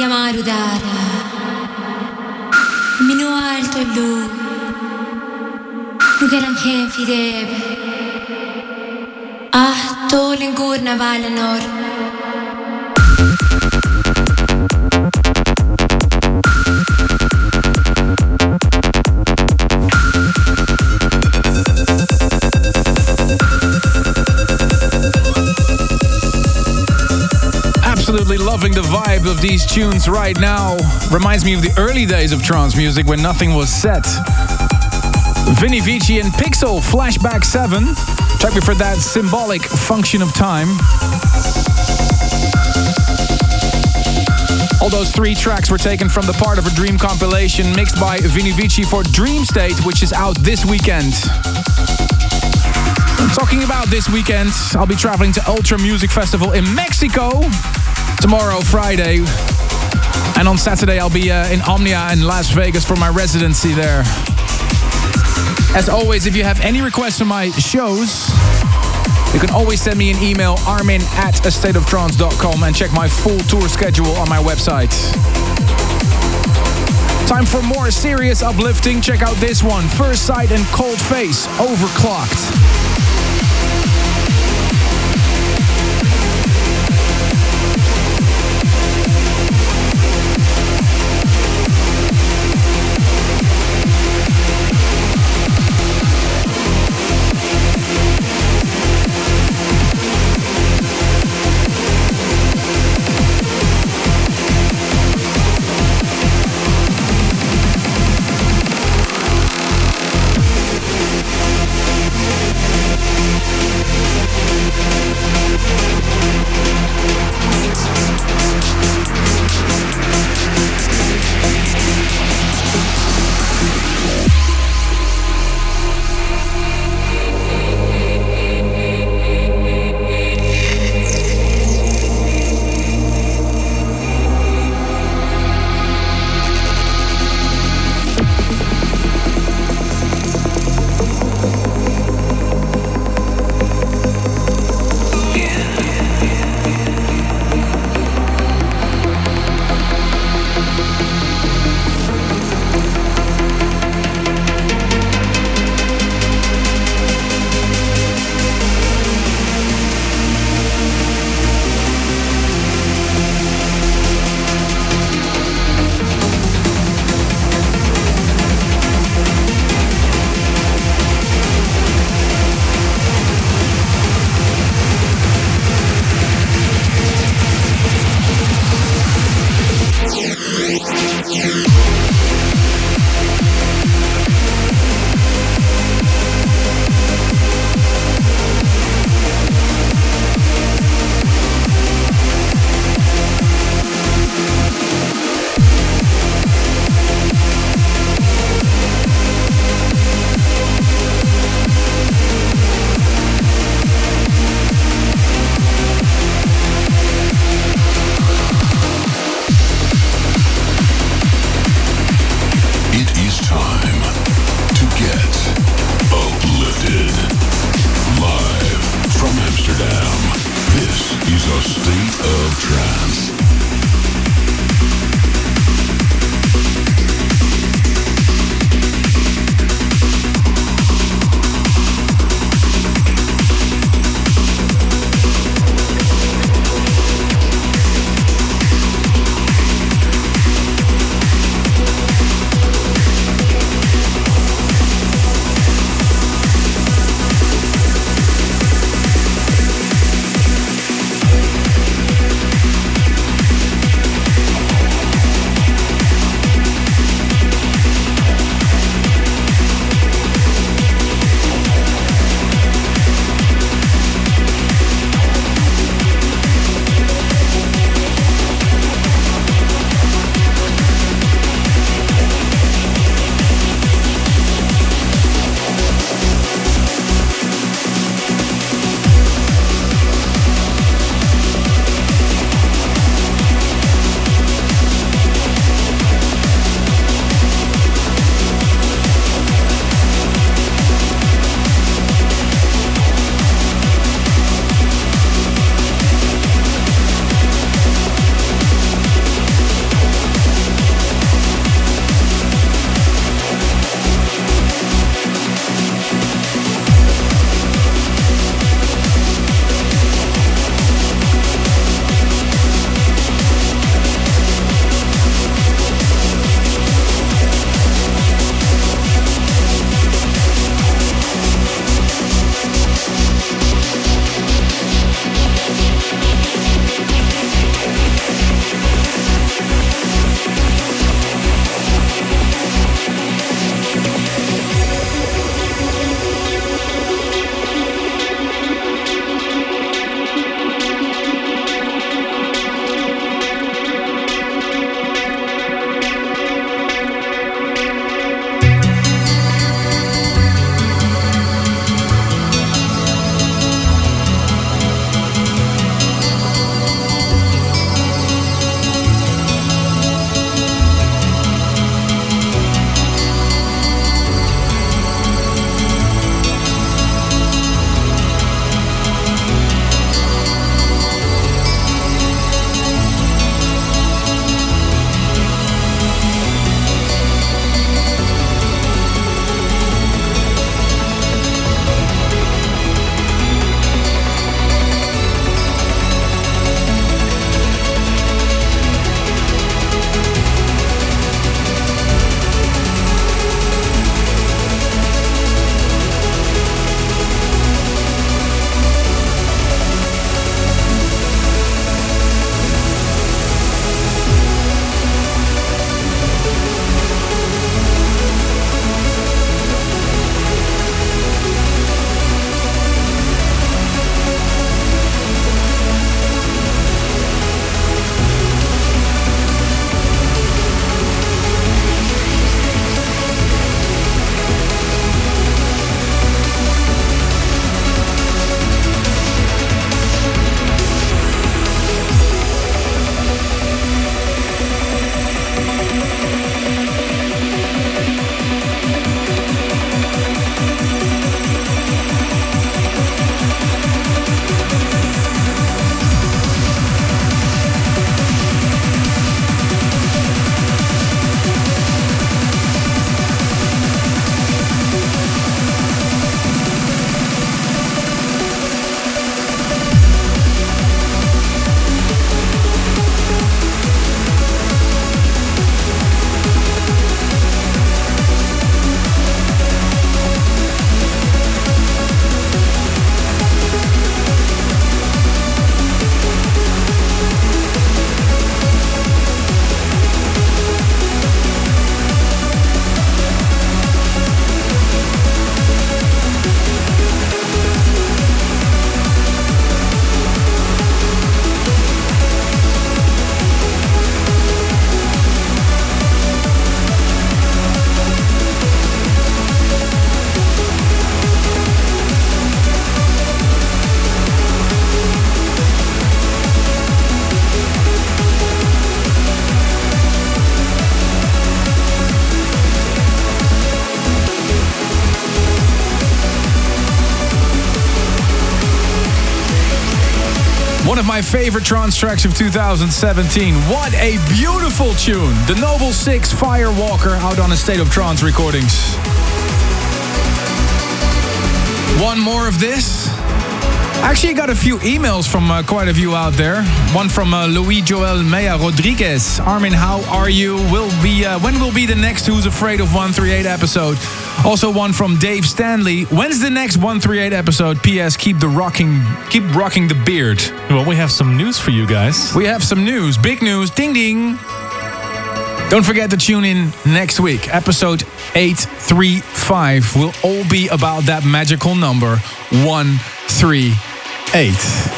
marudara Minu alto lu Nugeran hen fidebe Tolin gurna valenor Absolutely loving the vibe of these tunes right now. Reminds me of the early days of trance music when nothing was set. Vinny Vici and Pixel, Flashback 7. Track before that, Symbolic, Function of Time. All those 3 tracks were taken from the Part of a Dream compilation mixed by Vinny Vici for Dream State, which is out this weekend. Talking about this weekend, I'll be traveling to Ultra Music Festival in Mexico tomorrow, Friday. And on Saturday, I'll be in Omnia in Las Vegas for my residency there. As always, if you have any requests for my shows, you can always send me an email, armin@astateoftrance.com, and check my full tour schedule on my website. Time for more serious uplifting. Check out this one, First Sight and Cold Face, Overclocked. One of my favorite trance tracks of 2017. What a beautiful tune. The Noble Six Firewalker out on a State of Trance recordings. One more of this. Actually, I got a few emails from quite a few out there. One from Luis Joel Mea Rodriguez. Armin, how are you? When will be the next Who's Afraid of 138 episode? Also one from Dave Stanley. When's the next 138 episode? P.S. Keep rocking the beard. Well, we have some news for you guys. We have some news. Big news. Ding ding. Don't forget to tune in next week. Episode 835 will all be about that magical number 138.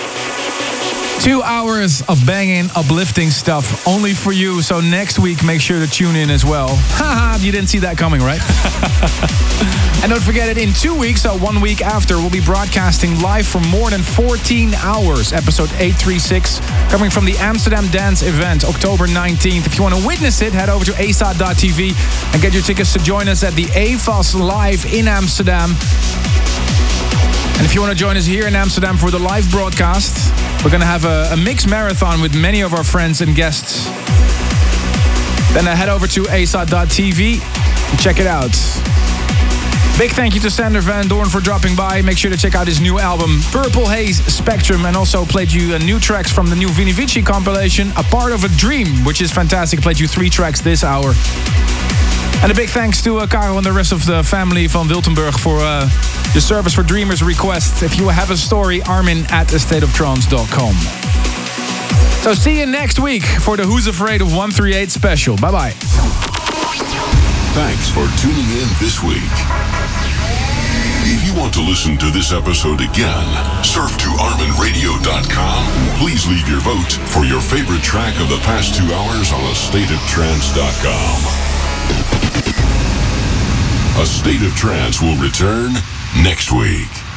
2 hours of banging, uplifting stuff only for you. So next week, make sure to tune in as well. Haha, you didn't see that coming, right? And don't forget it, in 2 weeks, so 1 week after, we'll be broadcasting live for more than 14 hours. Episode 836, coming from the Amsterdam Dance event, October 19th. If you want to witness it, head over to asat.tv and get your tickets to join us at the AFAS Live in Amsterdam. And if you want to join us here in Amsterdam for the live broadcast, we're going to have a mixed marathon with many of our friends and guests. Then head over to asat.tv and check it out. Big thank you to Sander Van Doorn for dropping by. Make sure to check out his new album, Purple Haze Spectrum, and also played you new tracks from the new Vini Vici compilation, A Part of a Dream, which is fantastic. Played you 3 tracks this hour. And a big thanks to Karel and the rest of the family van Wiltenburg for the Service for Dreamers request. If you have a story, armin@astateoftrance.com. So see you next week for the Who's Afraid of 138 special. Bye-bye. Thanks for tuning in this week. If you want to listen to this episode again, surf to arminradio.com. Please leave your vote for your favorite track of the past 2 hours on astateoftrance.com. A State of Trance will return next week.